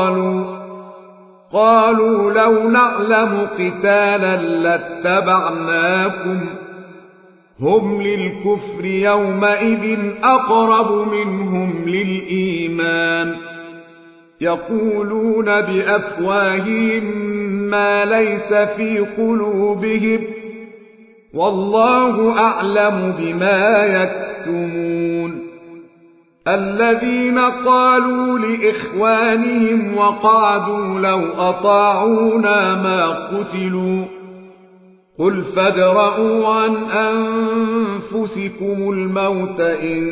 قالوا لو نعلم قتالا لاتبعناكم هم للكفر يومئذ أقرب منهم للإيمان يقولون بأفواههم ما ليس في قلوبهم والله أعلم بما يكتمون الذين قالوا لإخوانهم وقعدوا لو أطاعونا ما قتلوا قل فادرءوا عن أنفسكم الموت إن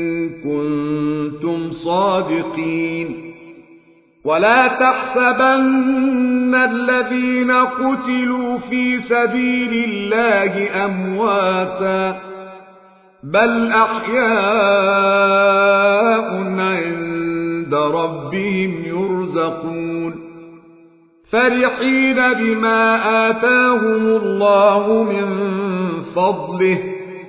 كنتم صادقين ولا تحسبن الذين قتلوا في سبيل الله أمواتا بل أحياء عند ربهم يرزقون فرحين بما آتاهم الله من فضله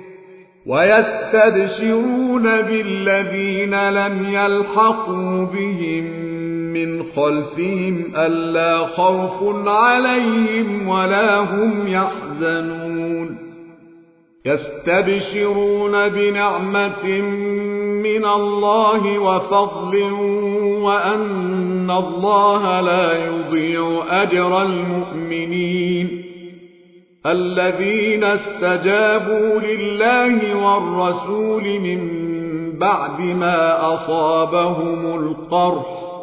ويستبشرون بالذين لم يلحقوا بهم من خلفهم ألا خوف عليهم ولا هم يحزنون يستبشرون بنعمة من الله وفضل وأن الله لا يضيع أجر المؤمنين الذين استجابوا لله والرسول من بعد ما أصابهم القرح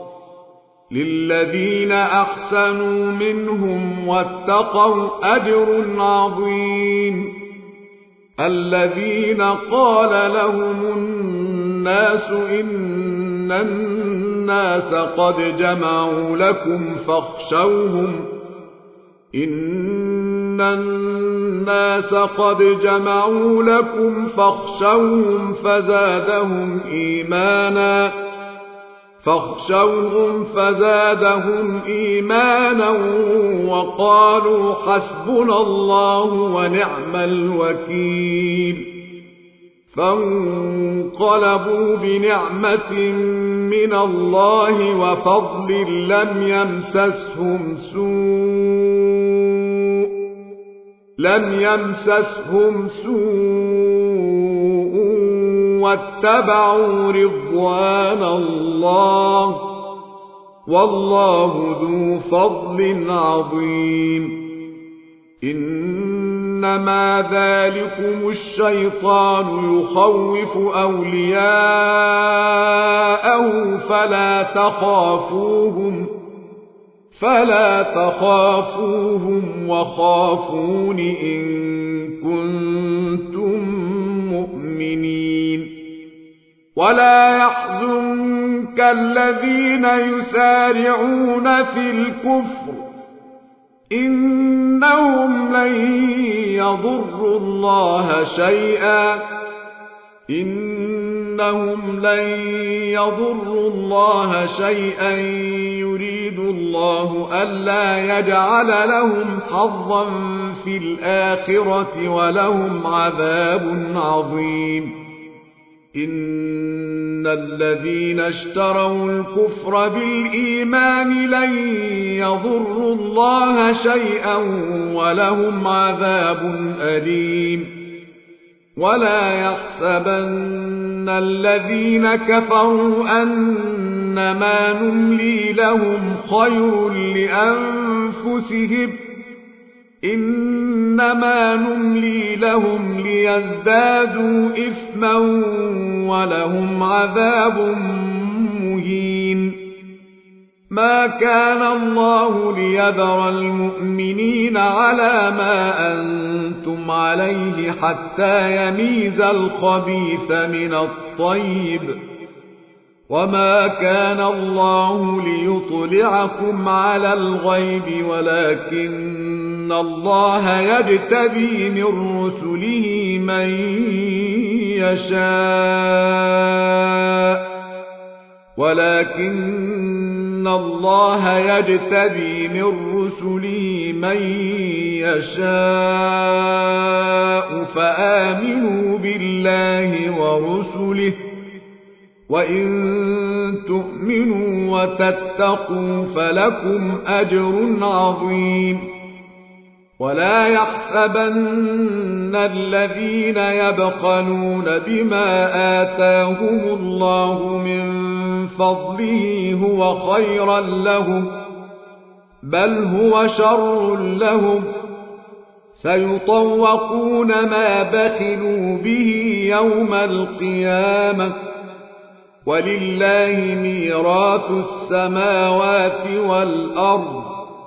للذين أحسنوا منهم واتقوا أجر عظيم الذين قال لهم الناس إن الناس قد جمعوا لكم فاخشوهم فزادهم إيمانا وقالوا حسبنا الله ونعم الوكيل فانقلبوا بنعمة من الله وفضل لم يمسسهم سوء واتبعوا رضوان الله والله ذو فضل عظيم إنما ذلكم الشيطان يخوف أولياءه فلا تخافوهم وخافون إن كنتم مؤمنين ولا يحزنك الذين يسارعون في الكفر إنهم لن يضروا الله شيئا يريد الله ألا يجعل لهم حظا في الآخرة ولهم عذاب عظيم إن الذين اشتروا الكفر بالإيمان لن يضروا الله شيئا ولهم عذاب أليم ولا يحسبن الذين كفروا أنما نملي لهم خير لأنفسهم إنما نملي لهم ليزدادوا إثما ولهم عذاب مهين ما كان الله ليذر المؤمنين على ما أنتم عليه حتى يميز الخبيث من الطيب وما كان الله ليطلعكم على الغيب ولكن الله يجتبي من رسله من يشاء فآمنوا بالله ورسله وإن تؤمنوا وتتقوا فلكم أجر عظيم ولا يحسبن الذين يبخلون بما آتاهم الله من فضله هو خيرا لهم بل هو شر لهم سيطوقون ما بخلوا به يوم القيامة ولله ميراث السماوات والأرض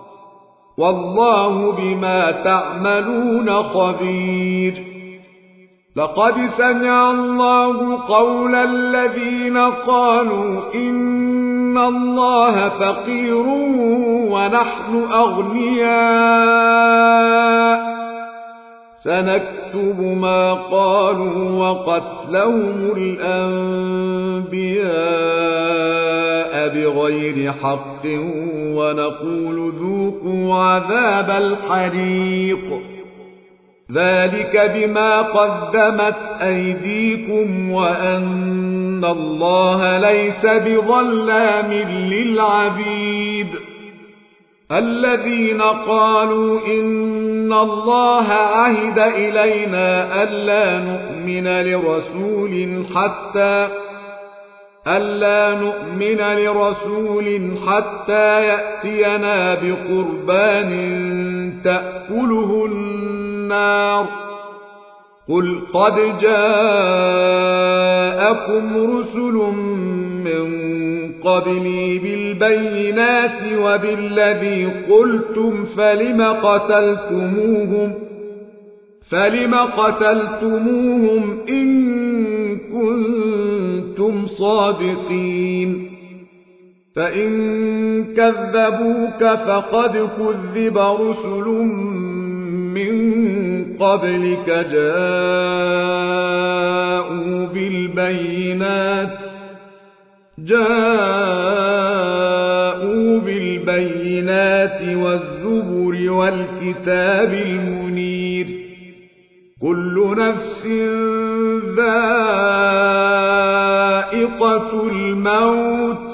والله بما تعملون خبير لقد سمع الله قول الذين قالوا إن الله فقير ونحن أغنياء سنكتب ما قالوا وقتلهم الأنبياء بغير حق ونقول ذوقوا عذاب الحريق ذلك بما قدمت أيديكم وأن الله ليس بظلام للعبيد الذين قالوا إن الله عهد إلينا ألا نؤمن لرسول حتى يأتينا بقربان تأكله النار قل قد جاءكم رسل من قبلي بالبينات وبالذي قلتم فلم قتلتموهم إن كنتم صادقين فإن كذبوك فقد كذب رسل من قبلك جاءوا بالبينات والزبر والكتاب المنير كل نفس ذائقة الموت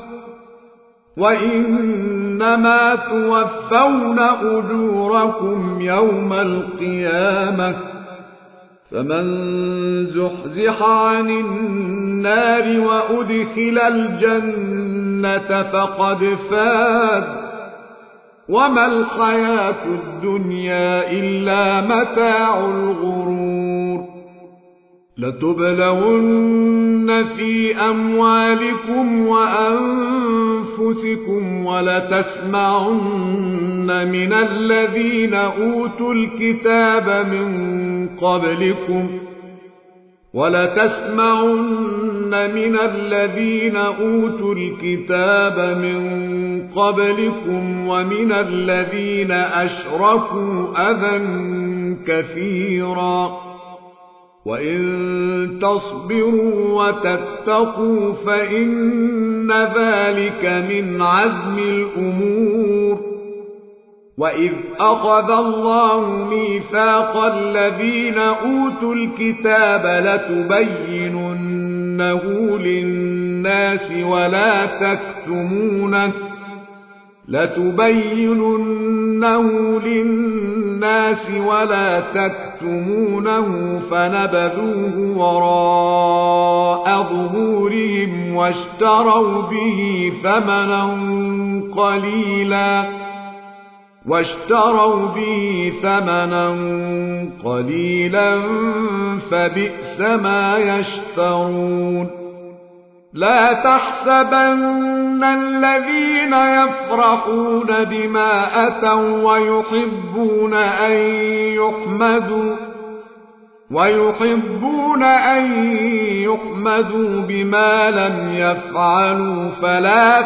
وإنما توفون أجوركم يوم القيامة فمن زحزح عن النار وأدخل الجنة فقد فاز وما الحياة الدنيا إلا متاع الغرور لتبلون في أموالكم وأنفسكم ولتسمعن من الذين أوتوا الكتاب من قبلكم ومن الذين أشركوا أذى كثيرا وإن تصبروا وتتقوا فإن ذلك من عزم الأمور وإذ أخذ الله ميثاق الذين أوتوا الكتاب لتبيننه للناس ولا تكتمونه فنبذوه وراء ظهورهم واشتروا به ثمنا قليلا فبئس ما يشترون لا تحسبن الذين يفرحون بما أتوا ويحبون أن يحمدوا بما لم يفعلوا فلا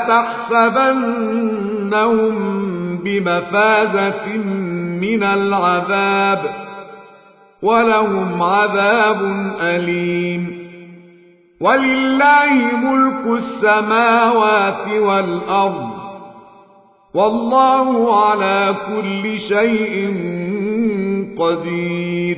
تحسبنهم بمفازة من العذاب ولهم عذاب أليم ولله ملك السماوات والأرض والله على كل شيء قدير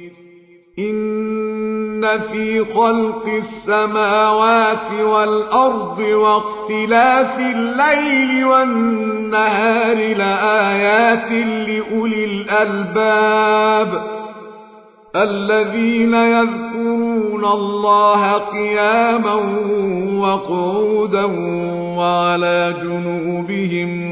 إن في خلق السماوات والأرض واختلاف الليل والنهار لآيات لأولي الألباب الذين يذكرون الله قياما وقعودا وعلى جنوبهم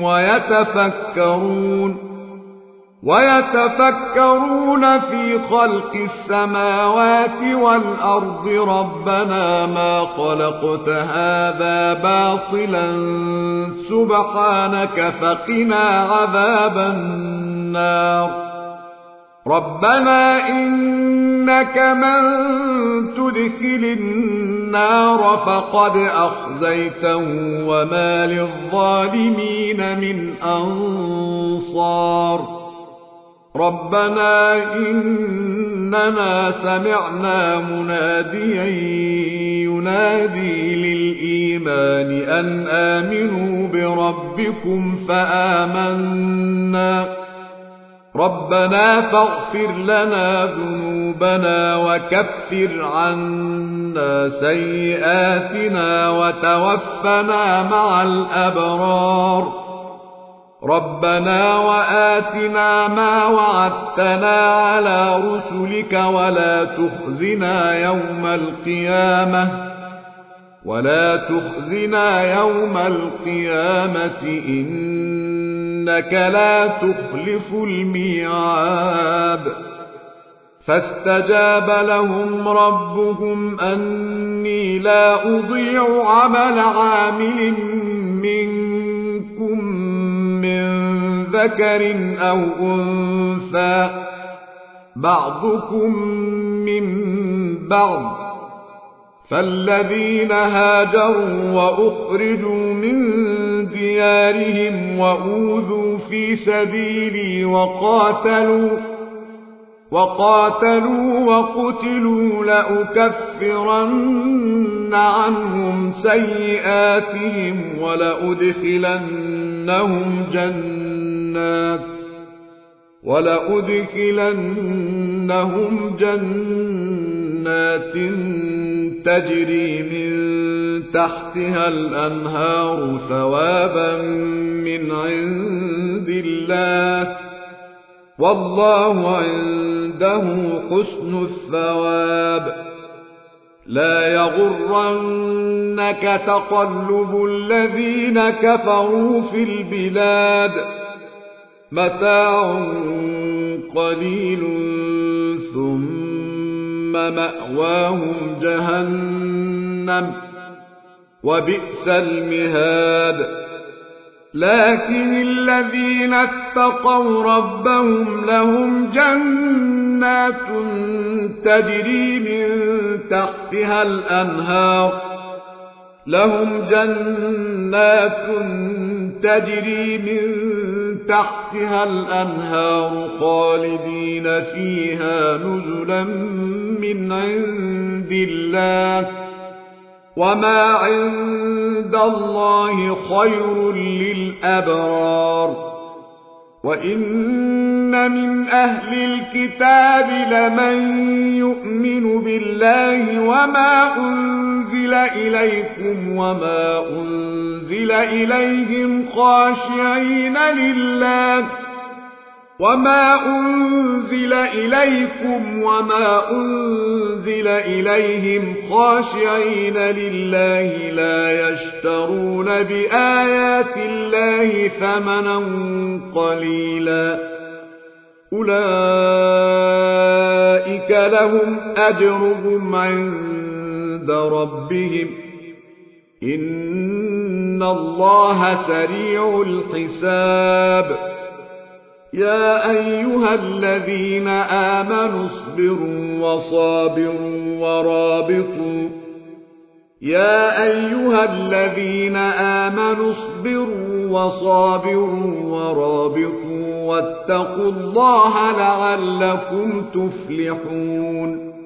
ويتفكرون في خلق السماوات والأرض ربنا ما خلقت هذا باطلا سبحانك فقنا عذاب النار ربنا إنك من تدخل النار فقد أخزيته وما للظالمين من أنصار ربنا إننا سمعنا مناديا ينادي للإيمان أن آمنوا بربكم فآمنا ربنا فاغفر لنا ذنوبنا وكفر عنا سيئاتنا وتوفنا مع الأبرار ربنا وآتنا ما وعدتنا على رسلك ولا تخزنا يوم القيامة إنك لا تخلف الميعاد فاستجاب لهم ربهم أني لا أضيع عمل عامل منكم من ذكر أو أنثى بعضكم من بعض. فالذين هاجروا وأخرجوا من ديارهم وأوذوا في سبيلي وقاتلوا وقتلوا لأكفرن عنهم سيئاتهم ولأدخلنهم جنات تجري من تحتها الأنهار ثوابا من عند الله والله عنده حسن الثواب. لا يغرنك تقلب الذين كفروا في البلاد متاع قليل ثم مأواهم جهنم وبئس المهاد. لكن الذين اتقوا ربهم لهم جنات تجري من تحتها الأنهار خالدين فيها نزلا من عند الله وما عند الله خير للأبرار. وإن من أهل الكتاب لمن يؤمن بالله وما أنزل إليكم وما أنزل إليهم خاشعين لله لا يشترون بآيات الله ثمنا قليلا أولئك لهم أجرهم عند ربهم إن الله سريع الحساب. يا أيها الذين آمنوا اصبروا وصابروا ورابطوا واتقوا الله لعلكم تفلحون.